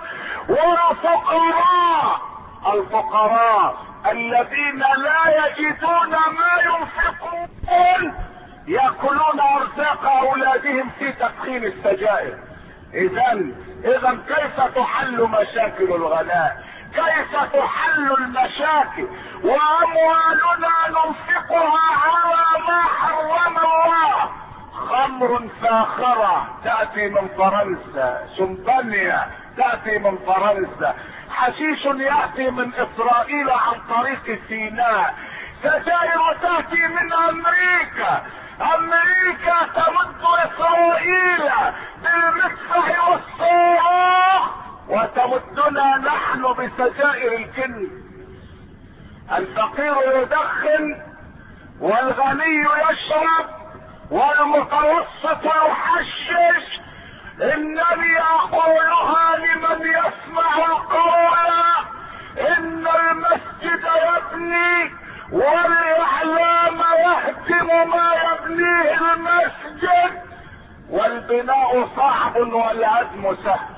الفقراء الذين لا يجدون ما ينفقون يأكلون أرزاق أولادهم في تدخين السجائر. إذا كيف تحل مشاكل الغلاء؟ كيف تحل المشاكل وأموالنا ننفقها على ما حرم الله؟ خمر فاخرة تأتي من فرنسا، شمبانيا تأتي من فرنسا، حشيش يأتي من إسرائيل عن طريق سيناء، سجائر تأتي من أمريكا تمد إسرائيل بالمسفح والصاروخ وتمدنا نحن بسجائر الكنز. الفقير يدخن والغني يشرب والمتوسط يحشش. انني اقولها لمن يسمع القول، ان المسجد يبني والاعلام يهدم ما يبنيه المسجد، والبناء صعب والهدم سهل.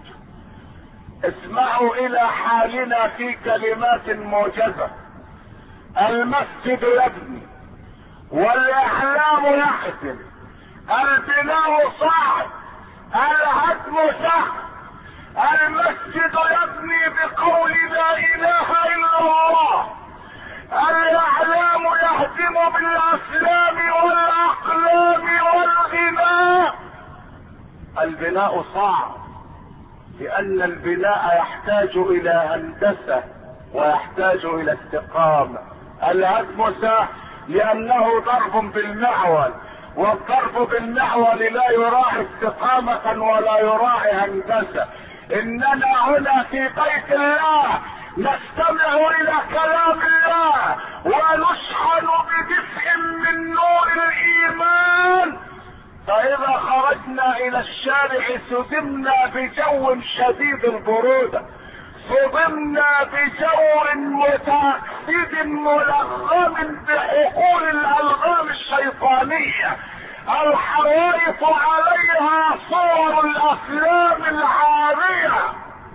اسمعوا الى حالنا في كلمات موجزة. المسجد يبني والاعلام يهدم، البناء صعب الهدم سهل. المسجد يبني بقول لا اله الا الله، الاعلام يهدم بالافلام والاقلام والغناء. البناء صعب لان البناء يحتاج الى هندسة ويحتاج الى استقامة. الهدم سهل لانه ضرب بالمعول، والضرب بالمعول لا يراعي استقامة ولا يراعي هندسة. اننا هنا في بيت الله نستمع الى كلام الله ونشحن بدفء من نور الايمان، فاذا خرجنا الى الشارع صدمنا بجو شديد البرودة، صدمنا بجو متأكد ملغم بحقول الالغام الشيطانية الحرائط عليها صور الافلام العارية.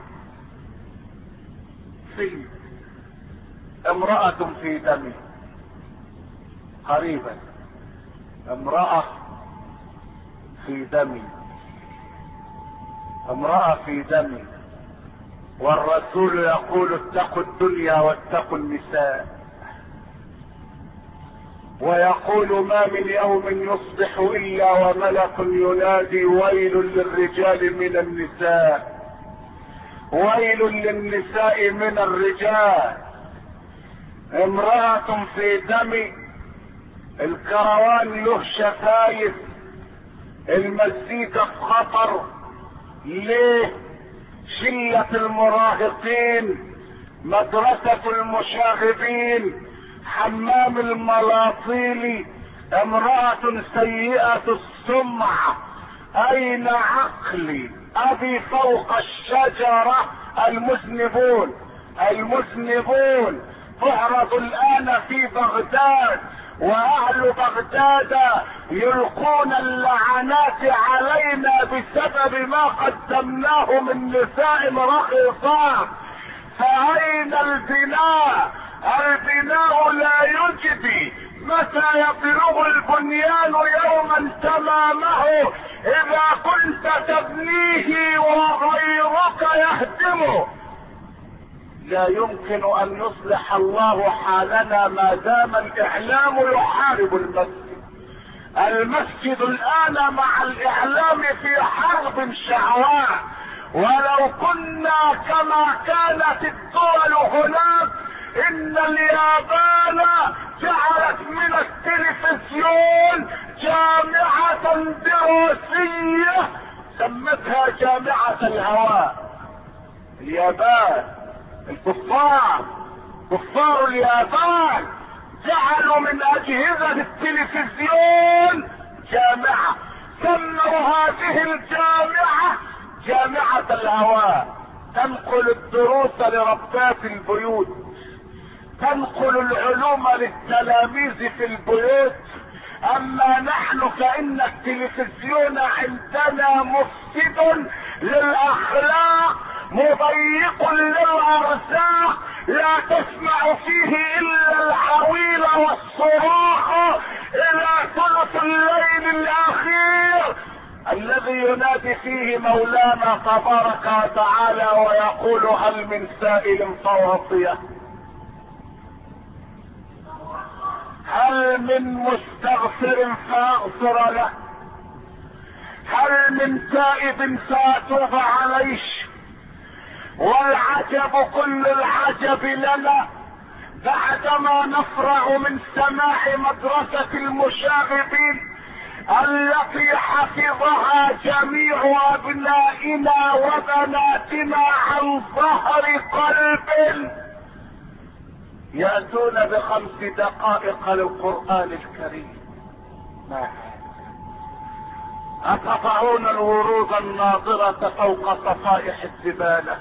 فيلم امرأة في دمي قريبا، امرأة في دمي، امرأة في دمي، والرسول يقول اتقوا الدنيا واتقوا النساء، ويقول ما من يوم يصبح الا وملك ينادي ويل للرجال من النساء، ويل للنساء من الرجال. امرأة في دمي، الكروان له شفايف، المزيكا في خطر. ليه؟ شلة المراهقين، مدرسة المشاغبين، حمام الملاطيل، امرأة سيئة السمعة. اين عقلي؟ ابي فوق الشجرة. المذنبون تعرض الان في بغداد، واهل بغداد يلقون اللعنات علينا بسبب ما قدمناه من نساء رخيصات. فاين البناء؟ البناء لا يجدي. متى يبلغ البنيان يوما تمامه اذا كنت تبنيه وغيرك يهدمه؟ لا يمكن ان يصلح الله حالنا ما دام الاعلام يحارب المسجد. المسجد الان مع الاعلام في حرب شعواء، ولو كنا كما كانت الدول هناك. ان اليابان جعلت من التلفزيون جامعة دراسية سمتها جامعة الهواء. اليابان، كفار اليابان جعلوا من اجهزة التلفزيون جامعة، سموا هذه الجامعة جامعة الهواء. تنقل الدروس لربات البيوت، تنقل العلوم للتلاميذ في البيوت. اما نحن فان التلفزيون عندنا مفسد للاخلاق مضيق للارزاق، لا تسمع فيه الا العويل والصراخ الى ثلث الليل الاخير الذي ينادي فيه مولانا تبارك وتعالى ويقول هل من سائل فأعطيه، هل من مستغفر فاغفر له، هل من تائب فاتوب عليه. والعجب كل العجب لنا بعدما نفرغ من سماع مدرسة المشاغبين التي حفظها جميع ابنائنا وبناتنا عن ظهر قلب، يأتون ب5 دقائق للقرآن الكريم. ما أتضعون الورود الناظرة فوق صفائح الزبالة؟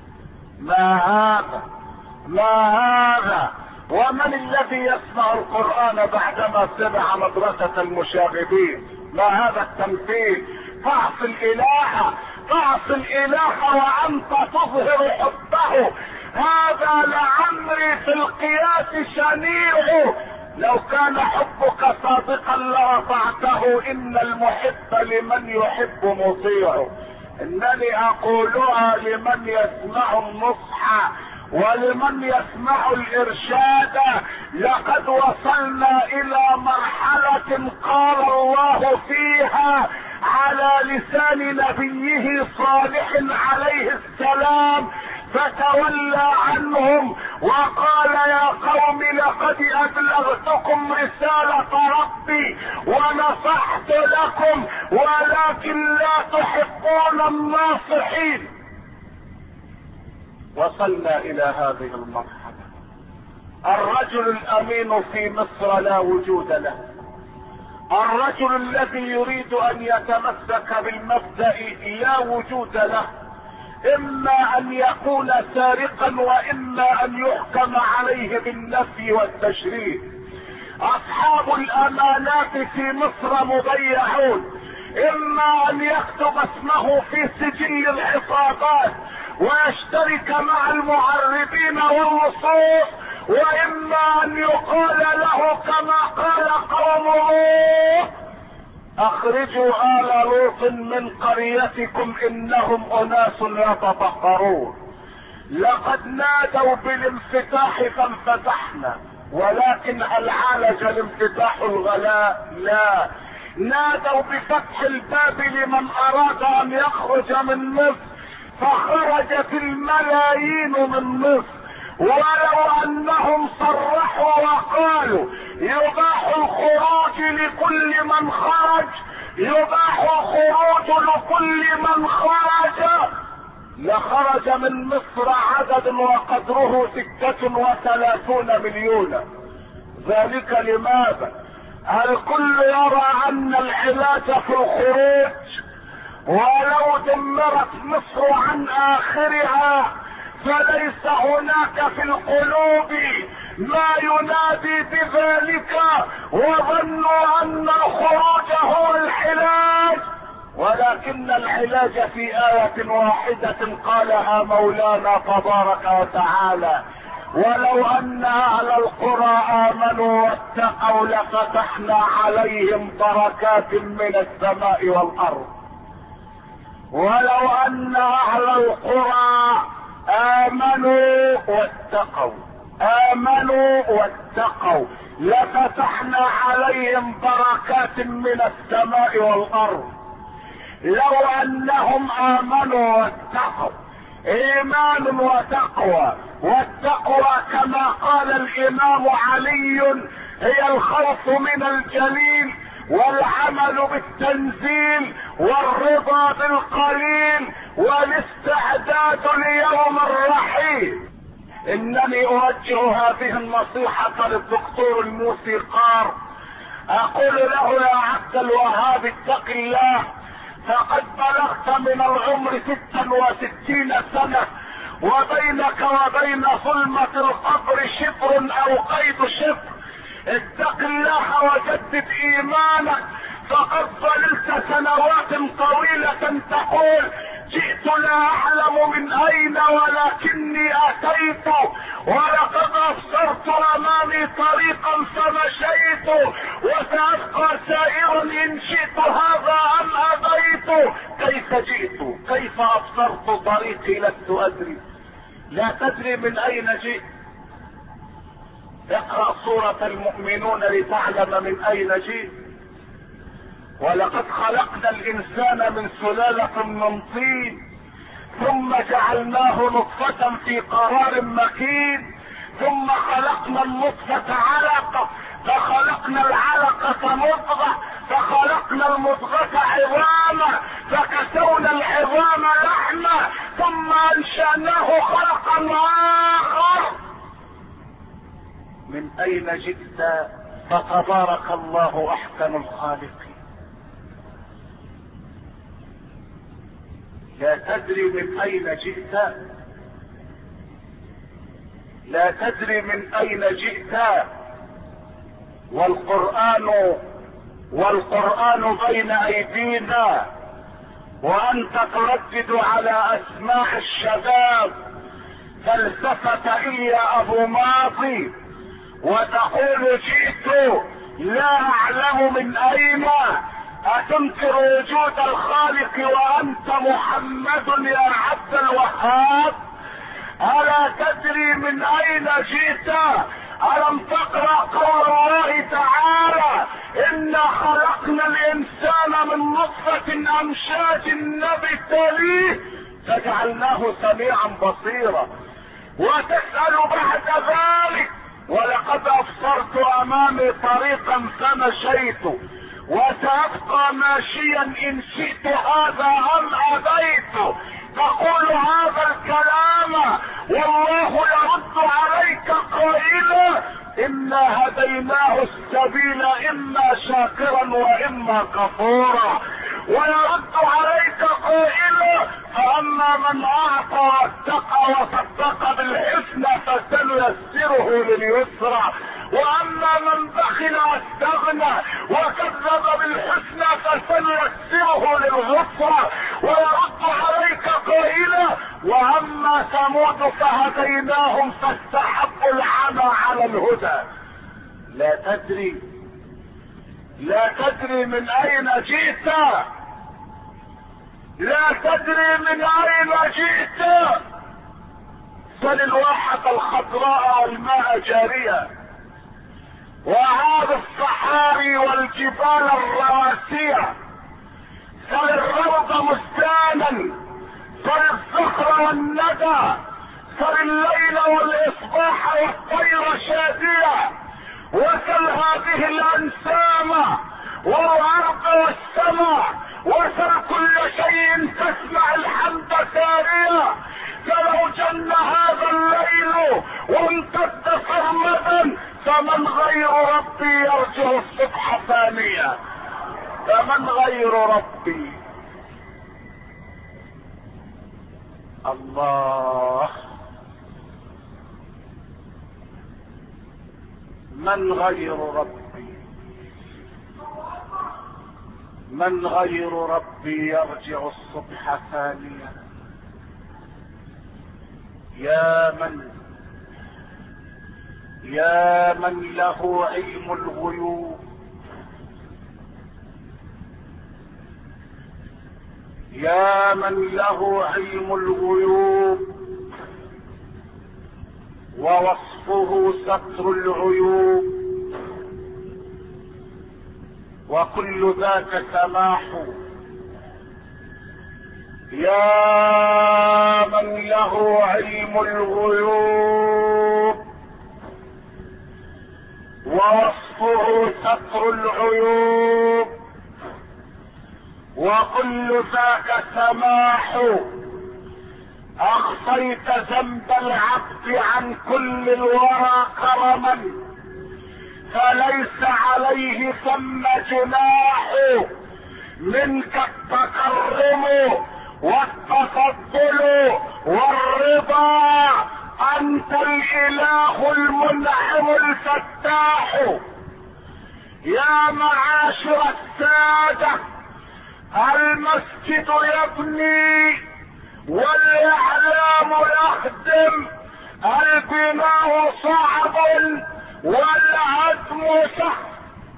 ما هذا؟ ومن الذي يسمع القرآن بعدما سمع مدرسة المشاغبين؟ ما هذا التمثيل؟ تعصي الإله وأنت تظهر حبه، هذا لعمري في القياس شنيع. لو كان حبك صادقا لأطعته، إن المحب لمن يحب مطيع. إنني أقولها لمن يسمع النصح ولمن يسمع الارشاد. لقد وصلنا الى مرحلة قال الله فيها على لسان نبيه صالح عليه السلام فتولى عنهم وقال يا قوم لقد ابلغتكم رسالة ربي ونصحت لكم ولكن لا تحبون الناصحين. وصلنا الى هذه المرحلة. الرجل الامين في مصر لا وجود له. الرجل الذي يريد ان يتمسك بالمبدأ لا وجود له، اما ان يكون سارقا واما ان يحكم عليه بالنفي والتشريد. اصحاب الامانات في مصر مضيعون، اما ان يكتب اسمه في سجل الحسابات ويشترك مع المعربين واللصوص، واما ان يقال له كما قال قوم لوط اخرجوا آل لوط من قريتكم انهم اناس يتطهرون. لقد نادوا بالانفتاح فانفتحنا، ولكن هل عالج الانفتاح الغلاء؟ لا. نادوا بفتح الباب لمن اراد ان يخرج من مصر فخرجت الملايين من مصر، ولو انهم صرحوا وقالوا يباح الخروج لكل من خرج، يباح الخروج لكل من خرج، لخرج من مصر عدد وقدره 36 مليون. ذلك لماذا؟ الكل يرى ان العلاج في الخروج، ولو دمرت مصر عن اخرها فليس هناك في القلوب ما ينادي بذلك، وظنوا ان الخروج هو العلاج. ولكن العلاج في آية واحدة قالها مولانا تبارك وتعالى: ولو ان اهل القرى امنوا واتقوا لفتحنا عليهم بركات من السماء والارض. ولو ان اهل القرى امنوا واتقوا لفتحنا عليهم بركات من السماء والارض. لو انهم امنوا واتقوا، ايمان وتقوى. والتقوى كما قال الامام علي هي الخوف من الجليل والعمل بالتنزيل والرضا بالقليل والاستعداد ليوم الرحيل. انني اوجه هذه النصيحة للدكتور الموسيقار، اقول له: يا عبد الوهاب اتق الله، فقد بلغت من العمر 66 سنة، وبينك وبين ظلمة القبر شبر او قيد شبر. اتق الله وجدد ايمانك، فقد ظللت سنوات طويلة تقول جئت لا اعلم من اين ولكني اتيت، ولقد ابصرت امامي طريقا فمشيت، وسابقى سائرا ان شئت هذا ام ابيت. كيف جئت؟ كيف ابصرت طريقي؟ لست ادري. لا تدري من اين جئت. اقرأ سورة المؤمنون لتعلم من اين جئت. ولقد خلقنا الانسان من سلالة من طين، ثم جعلناه نطفة في قرار مكين، ثم خلقنا النطفة علقة، فخلقنا العلقة مضغة، فخلقنا المضغة عظاما، فكسونا العظام لحما، ثم انشأناه خلقا اخر. من اين جئت؟ فتبارك الله احسن الخالقين. لا تدري من اين جئت، لا تدري من اين جئت. والقرآن بين ايدينا، وانت تردد على اسماع الشباب فلسفة ايا ابو ماضي، وتقول جئت لا اعلم من اين. اتنكر وجود الخالق وانت محمد يا عبد الوهاب؟ الا تدري من اين جئت؟ الم تقرأ قول الله تعالى انا خلقنا الانسان من نطفة امشاج نبتليه فجعلناه سميعا بصيرا. وتسأل بعد ذلك ولقد ابصرت امامي طريقا فمشيت، وسأبقى ماشيا ان شئت هذا ام ابيت. تقول هذا الكلام والله يرد عليك قائلا انا هديناه السبيل اما شاكرا واما كفورا. ويرد عليك قائلا فاما من اعطى واتقى وصدق بالحسنى فسنيسره لليسرى، واما من بخل واستغنى وكذب بالحسنى فسنيسره للعسرى. ويرد عليك قائلا واما ثمود فهديناهم فاستحبوا العمى على الهدى. لا تدري من اين جئت، لا تدري من اين جئت. سل الواحة الخضراء والماء جارية، وهذا الصحاري والجبال الرواسية. سل الروض مستانا، سل الصخر والندى، سل الليل والاصباح والطير شادية، وسل هذه الانسام والارض والسماء، وسل كل شيء تسمع الحمد ساريا. فلو جن هذا الليل وامتد سرمدا فمن غير ربي يرجع الصبح ثانيا. فمن غير ربي. الله، من غير ربي، من غير ربي يرجع الصبح ثانيا. يا من له علم الغيوب، يا من له علم الغيوب ووصفه ستر العيوب، وكل ذاك سماح. يا من له علم الغيوب ووصفه ستر العيوب، وكل ذاك سماح. اخفيت ذنب العبد عن كل الورى كرما، فليس عليه ثم جناح. منك التكرم والتفضل والرضا، انت الاله المنعم الفتاح. يا معاشر السادة، المسجد يبني والاعلام يخدم، البناء صعب والعزم سهل.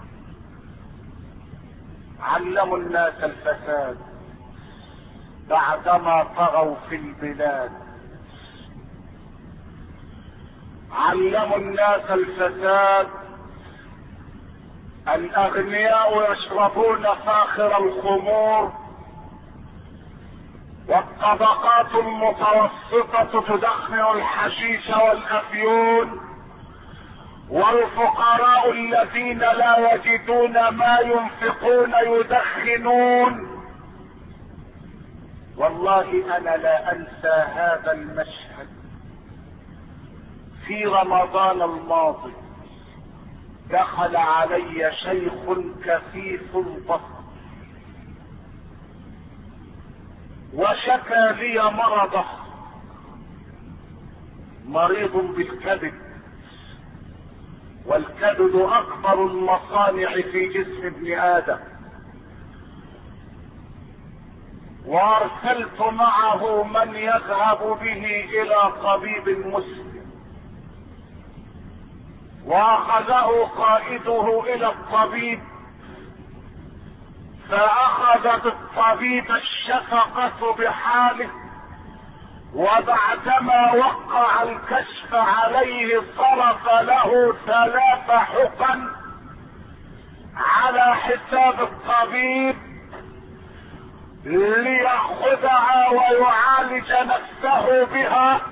علموا الناس الفساد بعدما طغوا في البلاد، علموا الناس الفساد. الاغنياء يشربون فاخر الخمور، والطبقات المتوسطة تدخن الحشيش والافيون، والفقراء الذين لا يجدون ما ينفقون يدخنون. والله انا لا انسى هذا المشهد في رمضان الماضي. دخل علي شيخ كثيف البصر وشكى لي مرضه، مريض بالكبد، والكبد اكبر المصانع في جسم ابن ادم. وارسلت معه من يذهب به الى طبيب مسلم، واخذه قائده الى الطبيب، فاخذت الطبيب الشفقة بحاله، وبعدما وقع الكشف عليه صرف له 3 حقن على حساب الطبيب ليأخذها ويعالج نفسه بها.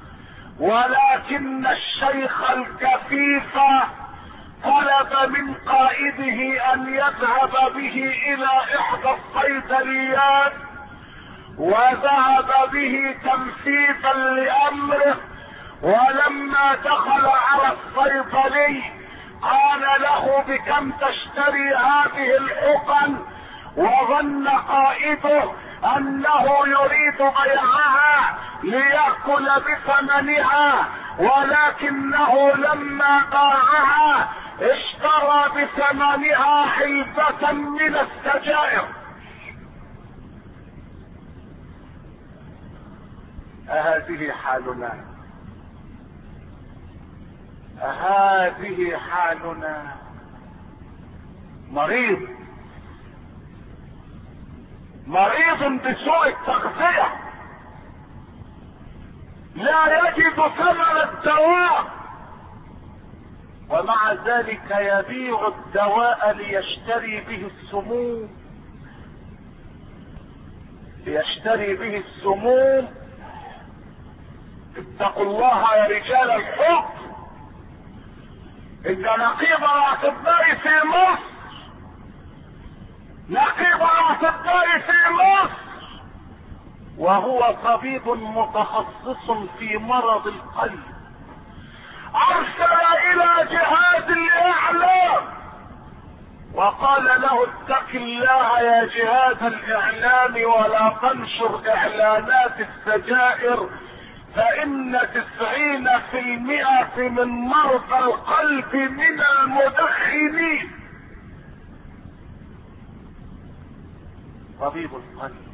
ولكن الشيخ الكفيف طلب من قائده ان يذهب به الى احدى الصيدليات، وذهب به تنفيذا لامره. ولما دخل على الصيدلي قال له: بكم تشتري هذه الحقن؟ وظن قائده انه يريد بيعها ليأكل بثمنها، ولكنه لما باعها اشترى بثمنها علبة من السجائر. أهذه حالنا؟ أهذه حالنا؟ مريض بسوء التغذية، لا يجد ثمن الدواء، ومع ذلك يبيع الدواء ليشتري به السموم، اتقوا الله يا رجال الحكم. ان نقيب الاطباء في مصر، وهو طبيب متخصص في مرض القلب، ارسل الى جهاز الاعلام وقال له: اتق الله يا جهاز الاعلام ولا تنشر اعلانات السجائر، فان 90% من مرضى القلب من المدخنين. طبيب القلب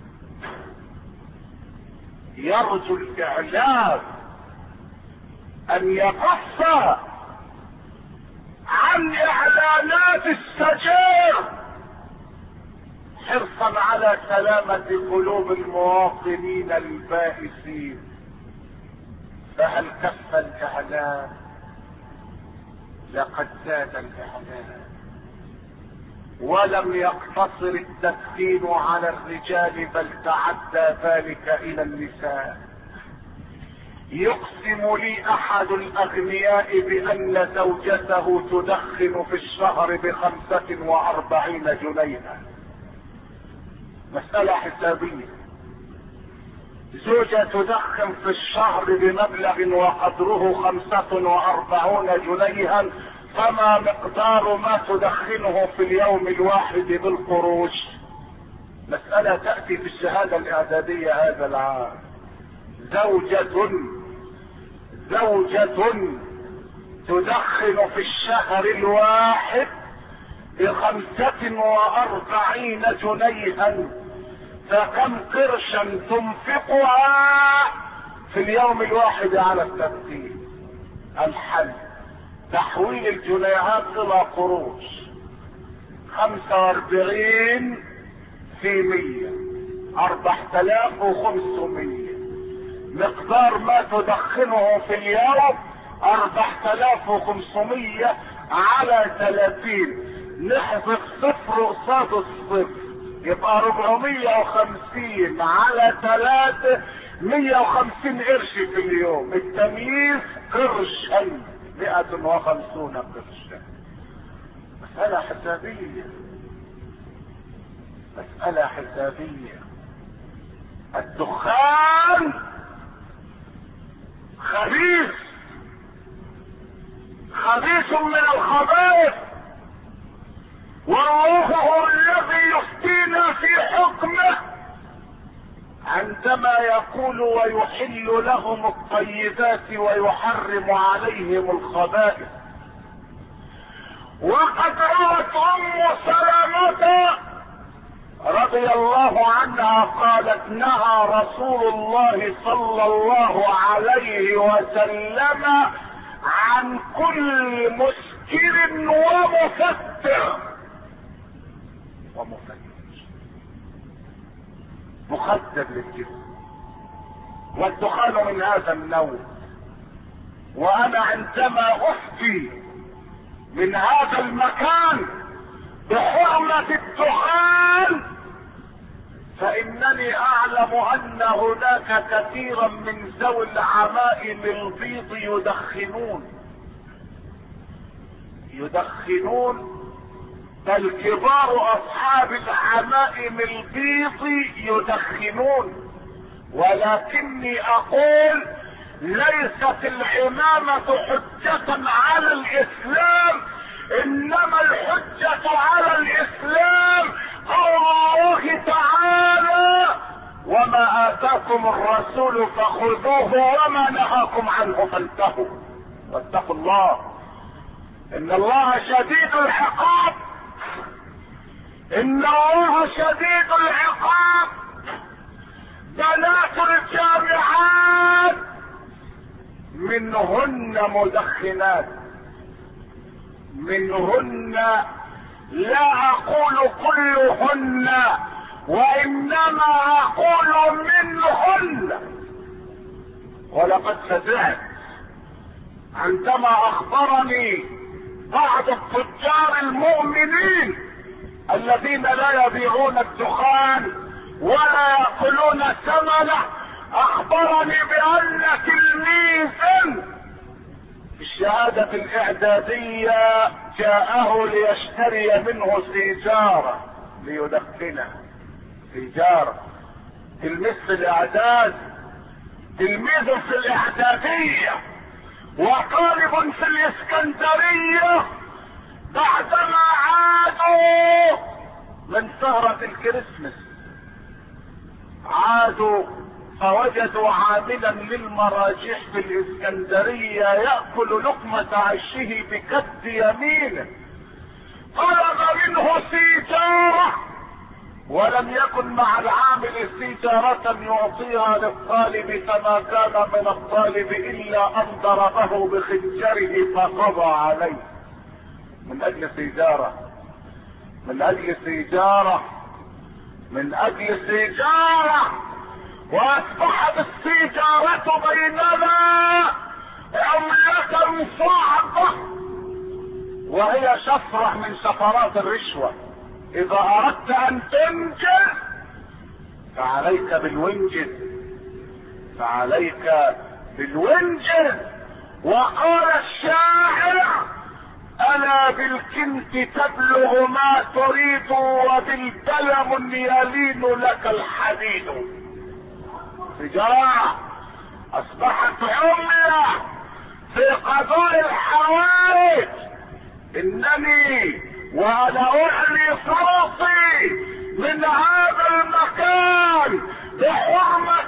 يرجو الاعلام ان يقص عن اعلانات السجائر حرصا على سلامة قلوب المواطنين البائسين. فهل كف الاعلام؟ لقد زاد الاعلام، ولم يقتصر التدخين على الرجال بل تعدى ذلك الى النساء. يقسم لي احد الاغنياء بان زوجته تدخن في الشهر ب45 جنيها. مسألة حسابية، زوجة تدخن في الشهر بمبلغ وقدره 45 جنيها، فما مقدار ما تدخنه في اليوم الواحد بالقروش؟ مسألة تأتي في الشهادة الإعدادية هذا العام. زوجة تدخن في الشهر الواحد ب45 جنيها، فكم قرشا تنفقها في اليوم الواحد على الترتيب؟ الحل تحويل الجنيهات الى قروش. 45 في 100 4500، مقدار ما تدخنه في اليوم 4500 على 30، نحذف صفر قصاد الصفر يبقى 450 على 3، 150 قرش في اليوم. التمييز قرشا، 150 قرشا. مسألة حسابية، مسألة حسابية. الدخان خبيث، خبيث من الخبائث، والله هو الذي يفتينا في حكمه عندما يقول ويحل لهم الطيبات ويحرم عليهم الخبائث. وقد روت ام سلمة رضي الله عنها قالت نهى رسول الله صلى الله عليه وسلم عن كل مسكر ومفتر. مخدر للجسم، والدخان من هذا النوع. وانا عندما افتي من هذا المكان بحرمة الدخان فانني اعلم ان هناك كثيرا من ذوي العمائم البيض يدخنون، بل كبار اصحاب العمائم البيض يدخنون. ولكني اقول ليست العمامة حجة على الاسلام، انما الحجة على الاسلام قول الله تعالى وما اتاكم الرسول فخذوه وما نهاكم عنه فانتهوا واتقوا الله ان الله شديد العقاب، ان الله شديد العقاب. بنات الجامعات منهن مدخنات، منهن، لا اقول كلهن وانما اقول منهن. ولقد فزعت عندما اخبرني بعض التجار المؤمنين الذين لا يبيعون الدخان ولا يأكلون ثمنه، اخبرني بان تلميذا في الشهادة الاعدادية جاءه ليشتري منه سيجارة ليدخنها. سيجارة، تلميذ في الاعداد، تلميذ في الاعدادية وطالب في الاسكندرية، بعدما عادوا من سهرة الكريسماس عادوا فوجدوا عاملا للمراجيح في الاسكندرية يأكل لقمة عشه بكد يمينه، طلب منه سيجارة ولم يكن مع العامل سيجارة يعطيها للطالب، فما كان من الطالب الا ان ضربه بخنجره فقضى عليه من اجل سيجارة، من اجل سيجارة، من اجل سيجارة. واصبحت السيجارة بيننا عملة صعبة، وهي شفرة من شفرات الرشوة. اذا اردت ان تنجز فعليك بالونجز، فعليك بالونجز. وقال الشاعر الا بالكنت تبلغ ما تريد وبالبلم يلين لك الحديد. تجارة اصبحت عملة في قضاء الحوائج. انني وانا اعلي صوتي من هذا المكان بحرمة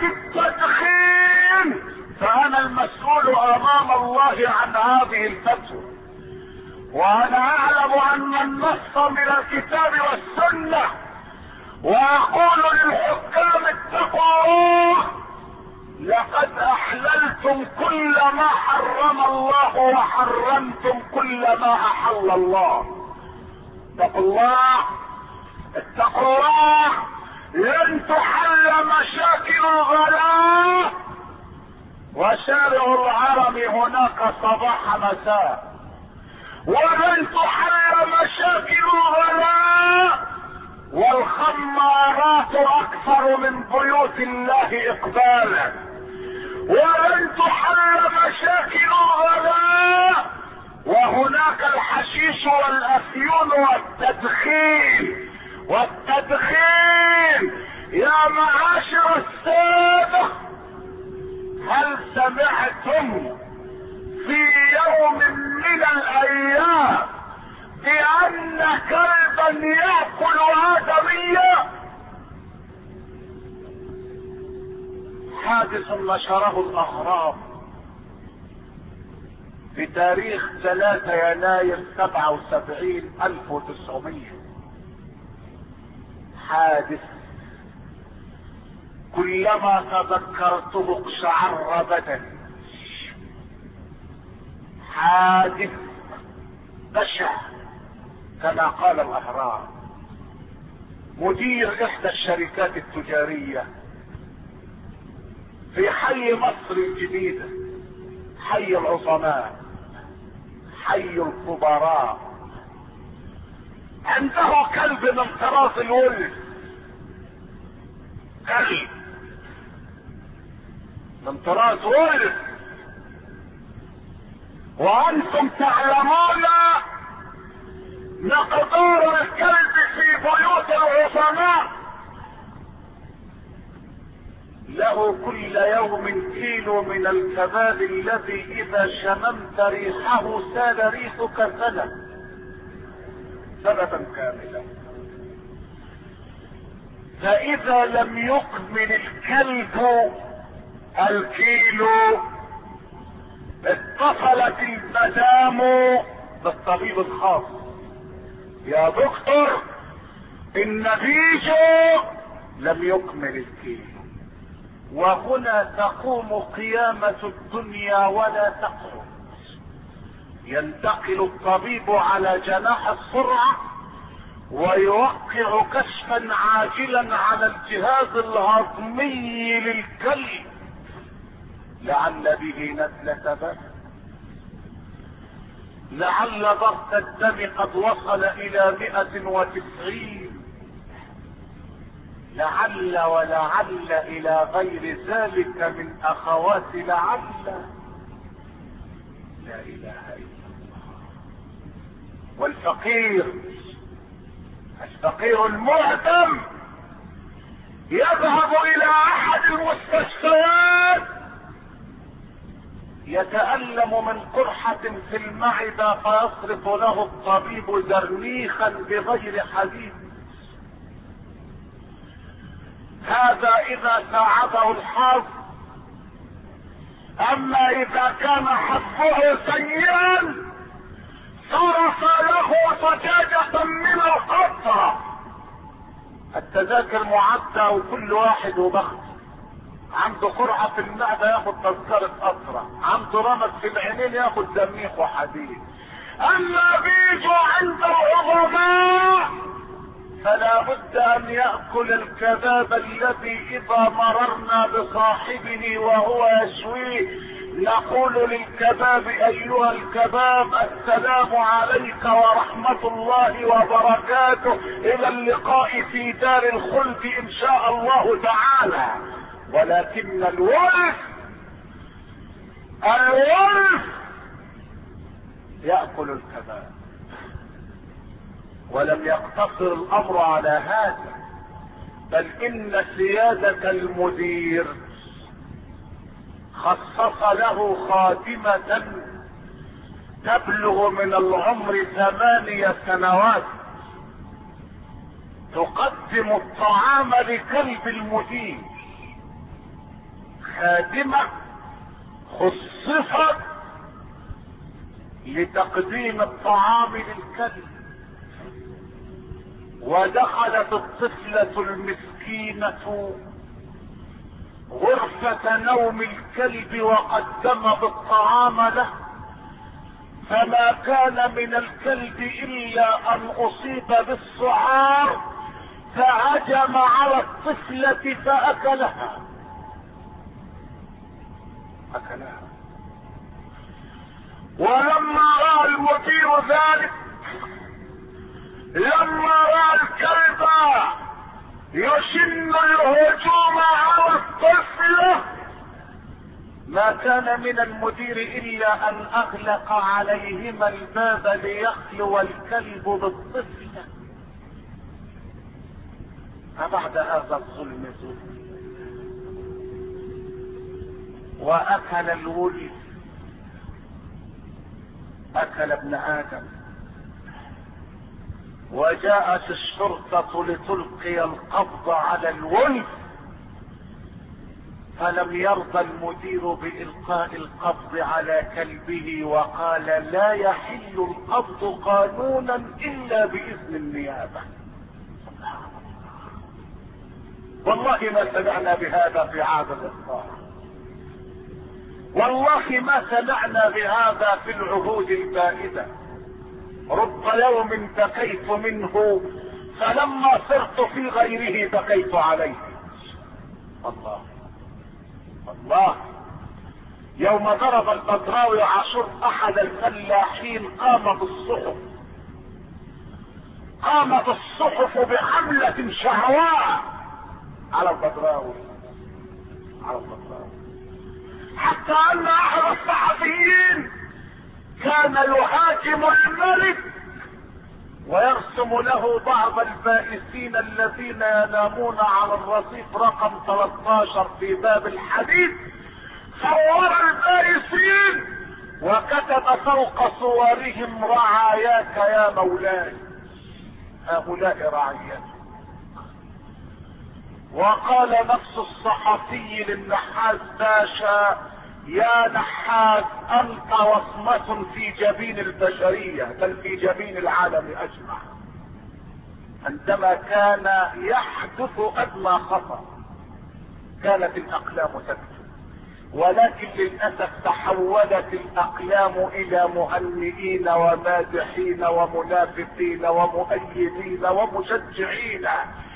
التدخين فانا المسؤول امام الله عن هذه الفتوى، وانا اعلم ان النص من الكتاب والسنة، واقول للحكام اتقوا الله، لقد احللتم كل ما حرم الله وحرمتم كل ما احل الله. اتقوا الله، اتقوا الله، لن تحل مشاكل الغلاء وشارع العرم هناك صباح مساء، ولن تحل مشاكل الغلاء والخمارات اكثر من بيوت الله اقبالا، ولن تحل مشاكل الغلاء وهناك الحشيش والافيون والتدخين. يا معاشر السادة، هل سمعتم في يوم من الايام بان كلبا يأكل آدميا؟ حادث نشره الاهرام في تاريخ 3 يناير 77 1900. حادث كلما تذكرته اقشعر بدني. حادث بشع كما قال الاهرام. مدير احدى الشركات التجارية في حي مصر الجديدة، حي العظماء، حي الكبراء، عنده كلب من طراز الولف، كلب من طراز ولف، وانتم تعلمون مقدار الكلب في بيوت العظماء، له كل يوم كيلو من الكباب الذي اذا شممت ريحه سال ريحك سنة كاملة. فاذا لم يكمل الكلب الكيلو اتصلت المدام بالطبيب الخاص: يا دكتور، النتيجة لم يكمل الكيلو. وهنا تقوم قيامة الدنيا ولا تقوم. ينتقل الطبيب على جناح السرعة ويوقع كشفا عاجلا على الجهاز الهضمي للكلب لعل به نزلة دم، لعل ضغط الدم قد وصل الى 190، لعل ولعل الى غير ذلك من اخوات لعل. لا اله الا الله. والفقير المعدم يذهب الى احد المستشفيات يتألم من قرحة في المعدة فيصرف له الطبيب درنيخا بغير حديد. هذا اذا ساعده الحظ. اما اذا كان حظه سيئا صرف له زجاجة من القطرة. التذاكر معدة وكل واحد وبخت. عنده قرحة في المعدة ياخد تذكرة قطرة، عنده رمد في العينين ياخد دميخ وحديد. اما بيجوا عند العظماء فلا بد ان يأكل الكباب الذي اذا مررنا بصاحبه وهو يشويه نقول للكباب: ايها الكباب، السلام عليك ورحمة الله وبركاته، الى اللقاء في دار الخلد ان شاء الله تعالى. ولكن الولف يأكل الكباب. ولم يقتصر الامر على هذا، بل ان سيادة المدير خصص له خادمة تبلغ من العمر 8 سنوات تقدم الطعام لكلب المدير. خادمة خصصت لتقديم الطعام للكلب، ودخلت الطفلة المسكينة غرفة نوم الكلب وقدمت الطعام له، فما كان من الكلب الا ان اصيب بالسعار فهجم على الطفلة فاكلها. ولما راى المدير ذلك، لما راى الكلب يشن الهجوم على الطفلة، ما كان من المدير الا ان اغلق عليهما الباب ليخلو الكلب بالطفلة. فبعد هذا الظلم ظلم، واكل الولد، اكل ابن ادم. وجاءت الشرطة لتلقي القبض على الولد، فلم يرضى المدير بإلقاء القبض على كلبه، وقال لا يحل القبض قانونا إلا بإذن النيابة. والله ما سمعنا بهذا في عهد الإصلاح، والله ما سمعنا بهذا في العهود البائدة. رب يوم بكيت منه، فلما صرت في غيره بكيت عليه. الله الله. يوم ضرب البدراوي عاشور احد الفلاحين قامت الصحف بحملة شهواء على البدراوي، حتى ان احد الصحفيين كان يهاجم الملك ويرسم له بعض البائسين الذين ينامون على الرصيف رقم 13 في باب الحديد. صور البائسين وكتب فوق صورهم رعاياك يا مولاي، هؤلاء رعياك. وقال نفس الصحفي للنحاس باشا يا نحاس انت وصمة في جبين البشرية، بل في جبين العالم اجمع. عندما كان يحدث ادنى خطأ كانت الاقلام تكتب، ولكن للاسف تحولت الاقلام الى مهنئين ومادحين ومنافقين ومؤيدين ومشجعين.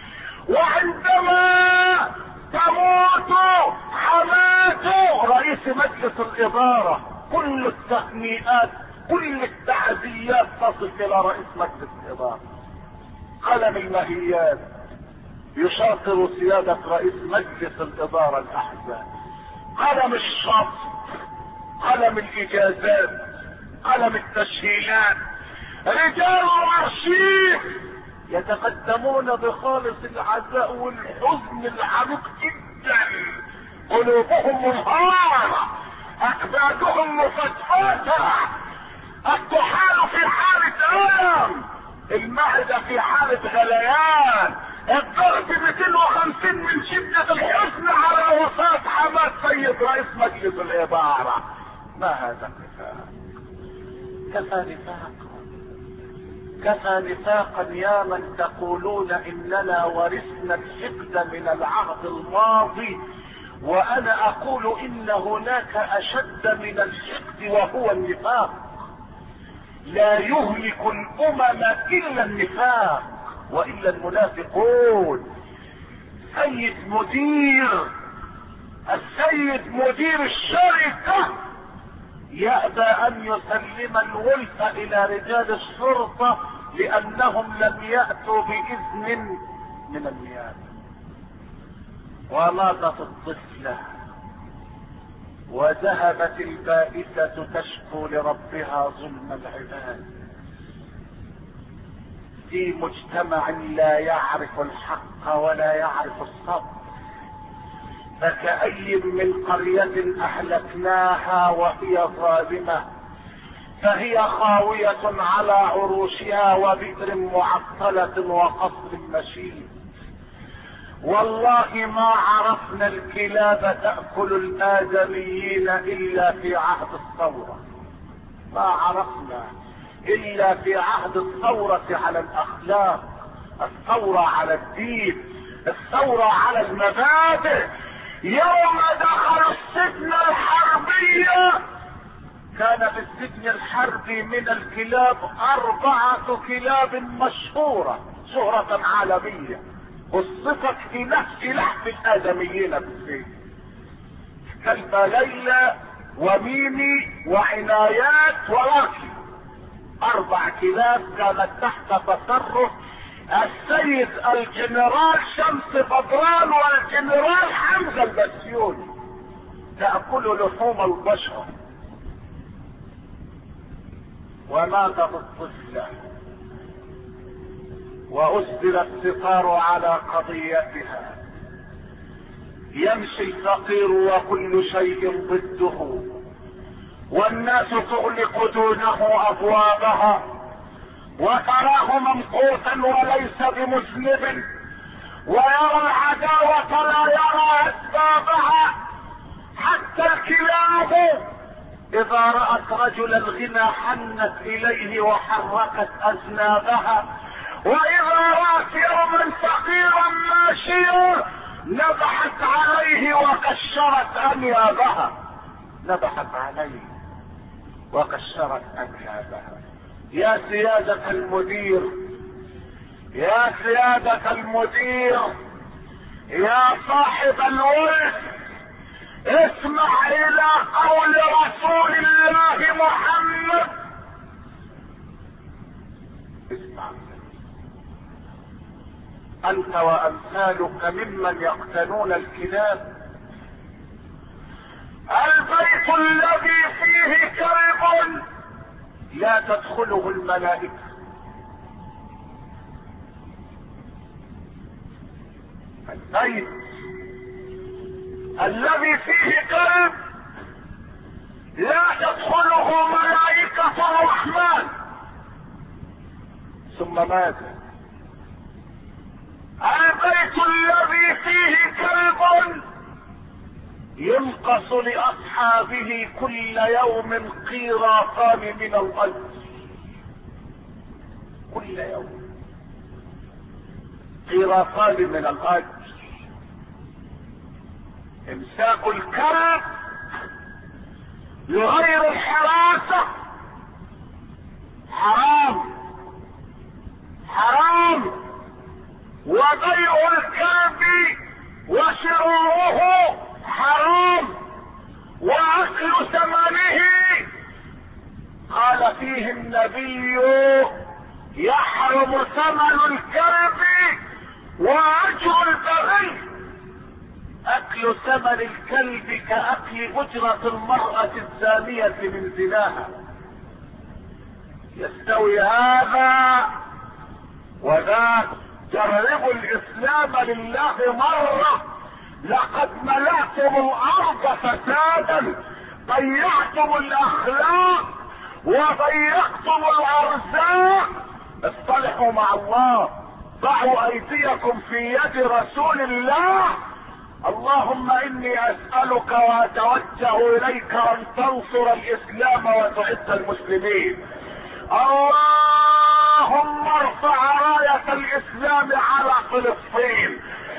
وعندما تموت حماته رئيس مجلس الادارة كل التهنئات كل التعزيات تصل الى رئيس مجلس الادارة. قلم المهيات يشاطر سيادة رئيس مجلس الادارة الاحزاب، قلم الشط، قلم الاجازات، قلم التسهيلات، رجال الارشيف يتقدمون بخالص العزاء والحزن العميق جدا، قلوبهم منهارة، اكبادهم مفتحة، الطحال في حالة ألم، المعدة في حالة غليان، الضغط 250 من شدة الحزن على وفاة حماد سيد رئيس مجلس الإدارة. ما هذا كفى نفاقا، كفى نفاقا يا من تقولون اننا ورثنا الحقد من العهد الماضي، وانا اقول ان هناك اشد من الحقد وهو النفاق. لا يهلك الامم الا النفاق والا المنافقون. السيد مدير الشركة يأبى ان يسلم الغلف الى رجال الشرطة لانهم لم يأتوا باذن من النيابة. وماتت الطفلة وذهبت البائسة تشكو لربها ظلم العباد في مجتمع لا يعرف الحق ولا يعرف الصبر. فكأي من قرية اهلكناها وهي ظالمة فهي خاوية على عروشها وبئر معطلة وقصر مشيد. والله ما عرفنا الكلاب تأكل الآدميين إلا في عهد الثورة. ما عرفنا الا في عهد الثورة على الاخلاق، الثورة على الدين، الثورة على المبادئ. يوم دخلوا السجن الحربية كان في السجن الحربي من الكلاب 4 كلاب مشهورة شهرة عالمية وصفت في نفس لحم الادميين بالسجن. كلبة ليلى وميمي وعنايات وراكي، 4 كلاب كانت تحت تصرف السيد الجنرال شمس بدران والجنرال حمزة البسيوني، تأكل لحوم البشر. وماتت الطفلة وأسدل الستار على قضيتها. يمشي الفقير وكل شيء ضده، والناس تغلق دونه أبوابها، وتراه ممقوتا وليس بمذنب، ويرى العداوة لا يرى أسبابها. حتى الكلاب إذا رأت رجل الغنى حنت إليه وحركت أذنابها، وإذا رأت يوما فقيرا ماشيا نبحت عليه وكشرت أنيابها، نبحت عليه وكشرت أنيابها. يا سيادة المدير، يا سيادة المدير، يا صاحب الولد، اسمع الى قول رسول الله محمد. اسمع انت وامثالك ممن يقتنون الكلاب. البيت الذي فيه كلب لا تدخله الملائكة. البيت الذي فيه كلب لا تدخله ملائكة الرحمن. ثم ماذا؟ البيت الذي فيه كلب ينقص لأصحابه كل يوم قيراطان من الأجر، كل يوم قيراطان من الأجر. امساك الكلب لغير الحراسة حرام، حرام. وبيع الكلب وشراؤه حرام، واكل ثمنه قال فيه النبي يحرم ثمن الكلب واجر البغي. اكل ثمن الكلب كاكل اجرة المرأة الزانية من زناها. يستوي هذا وذاك. جربوا الاسلام لله مرة. لقد ملأتم الارض فسادا، ضيعتم الاخلاق وضيقتم الارزاق. اصطلحوا مع الله، ضعوا ايديكم في يد رسول الله. اللهم اني اسألك واتوجه اليك ان تنصر الاسلام وتعز المسلمين. اللهم ارفع راية الاسلام على فلسطين.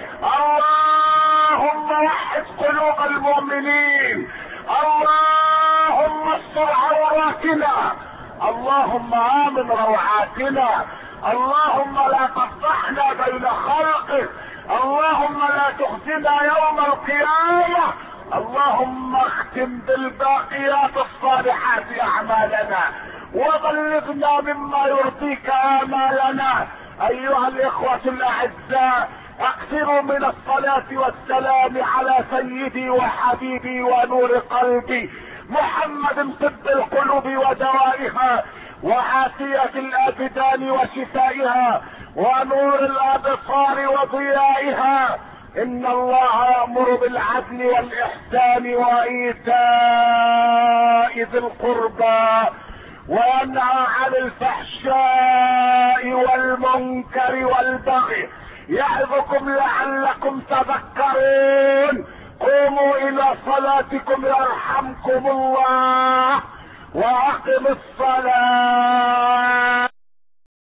اللهم وحد قلوب المؤمنين. اللهم استر عوراتنا. اللهم امن روعاتنا. اللهم لا تفضحنا بين خلقك. اللهم لا تخزنا يوم القيامة. اللهم اختم بالباقيات الصالحات اعمالنا وبلغنا مما يرضيك آمالنا. ايها الاخوة الاعزاء، اكثروا من الصلاة والسلام على سيدي وحبيبي ونور قلبي محمد، طب القلوب ودوائها وعافية الابدان وشفائها ونور الابصار وضيائها. ان الله يأمر بالعدل والاحسان وايتاء ذي القربى وينهى عن الفحشاء والمنكر والبغي يعظكم لعلكم تذكرون. قوموا الى صلاتكم يرحمكم الله. واقم الصلاة.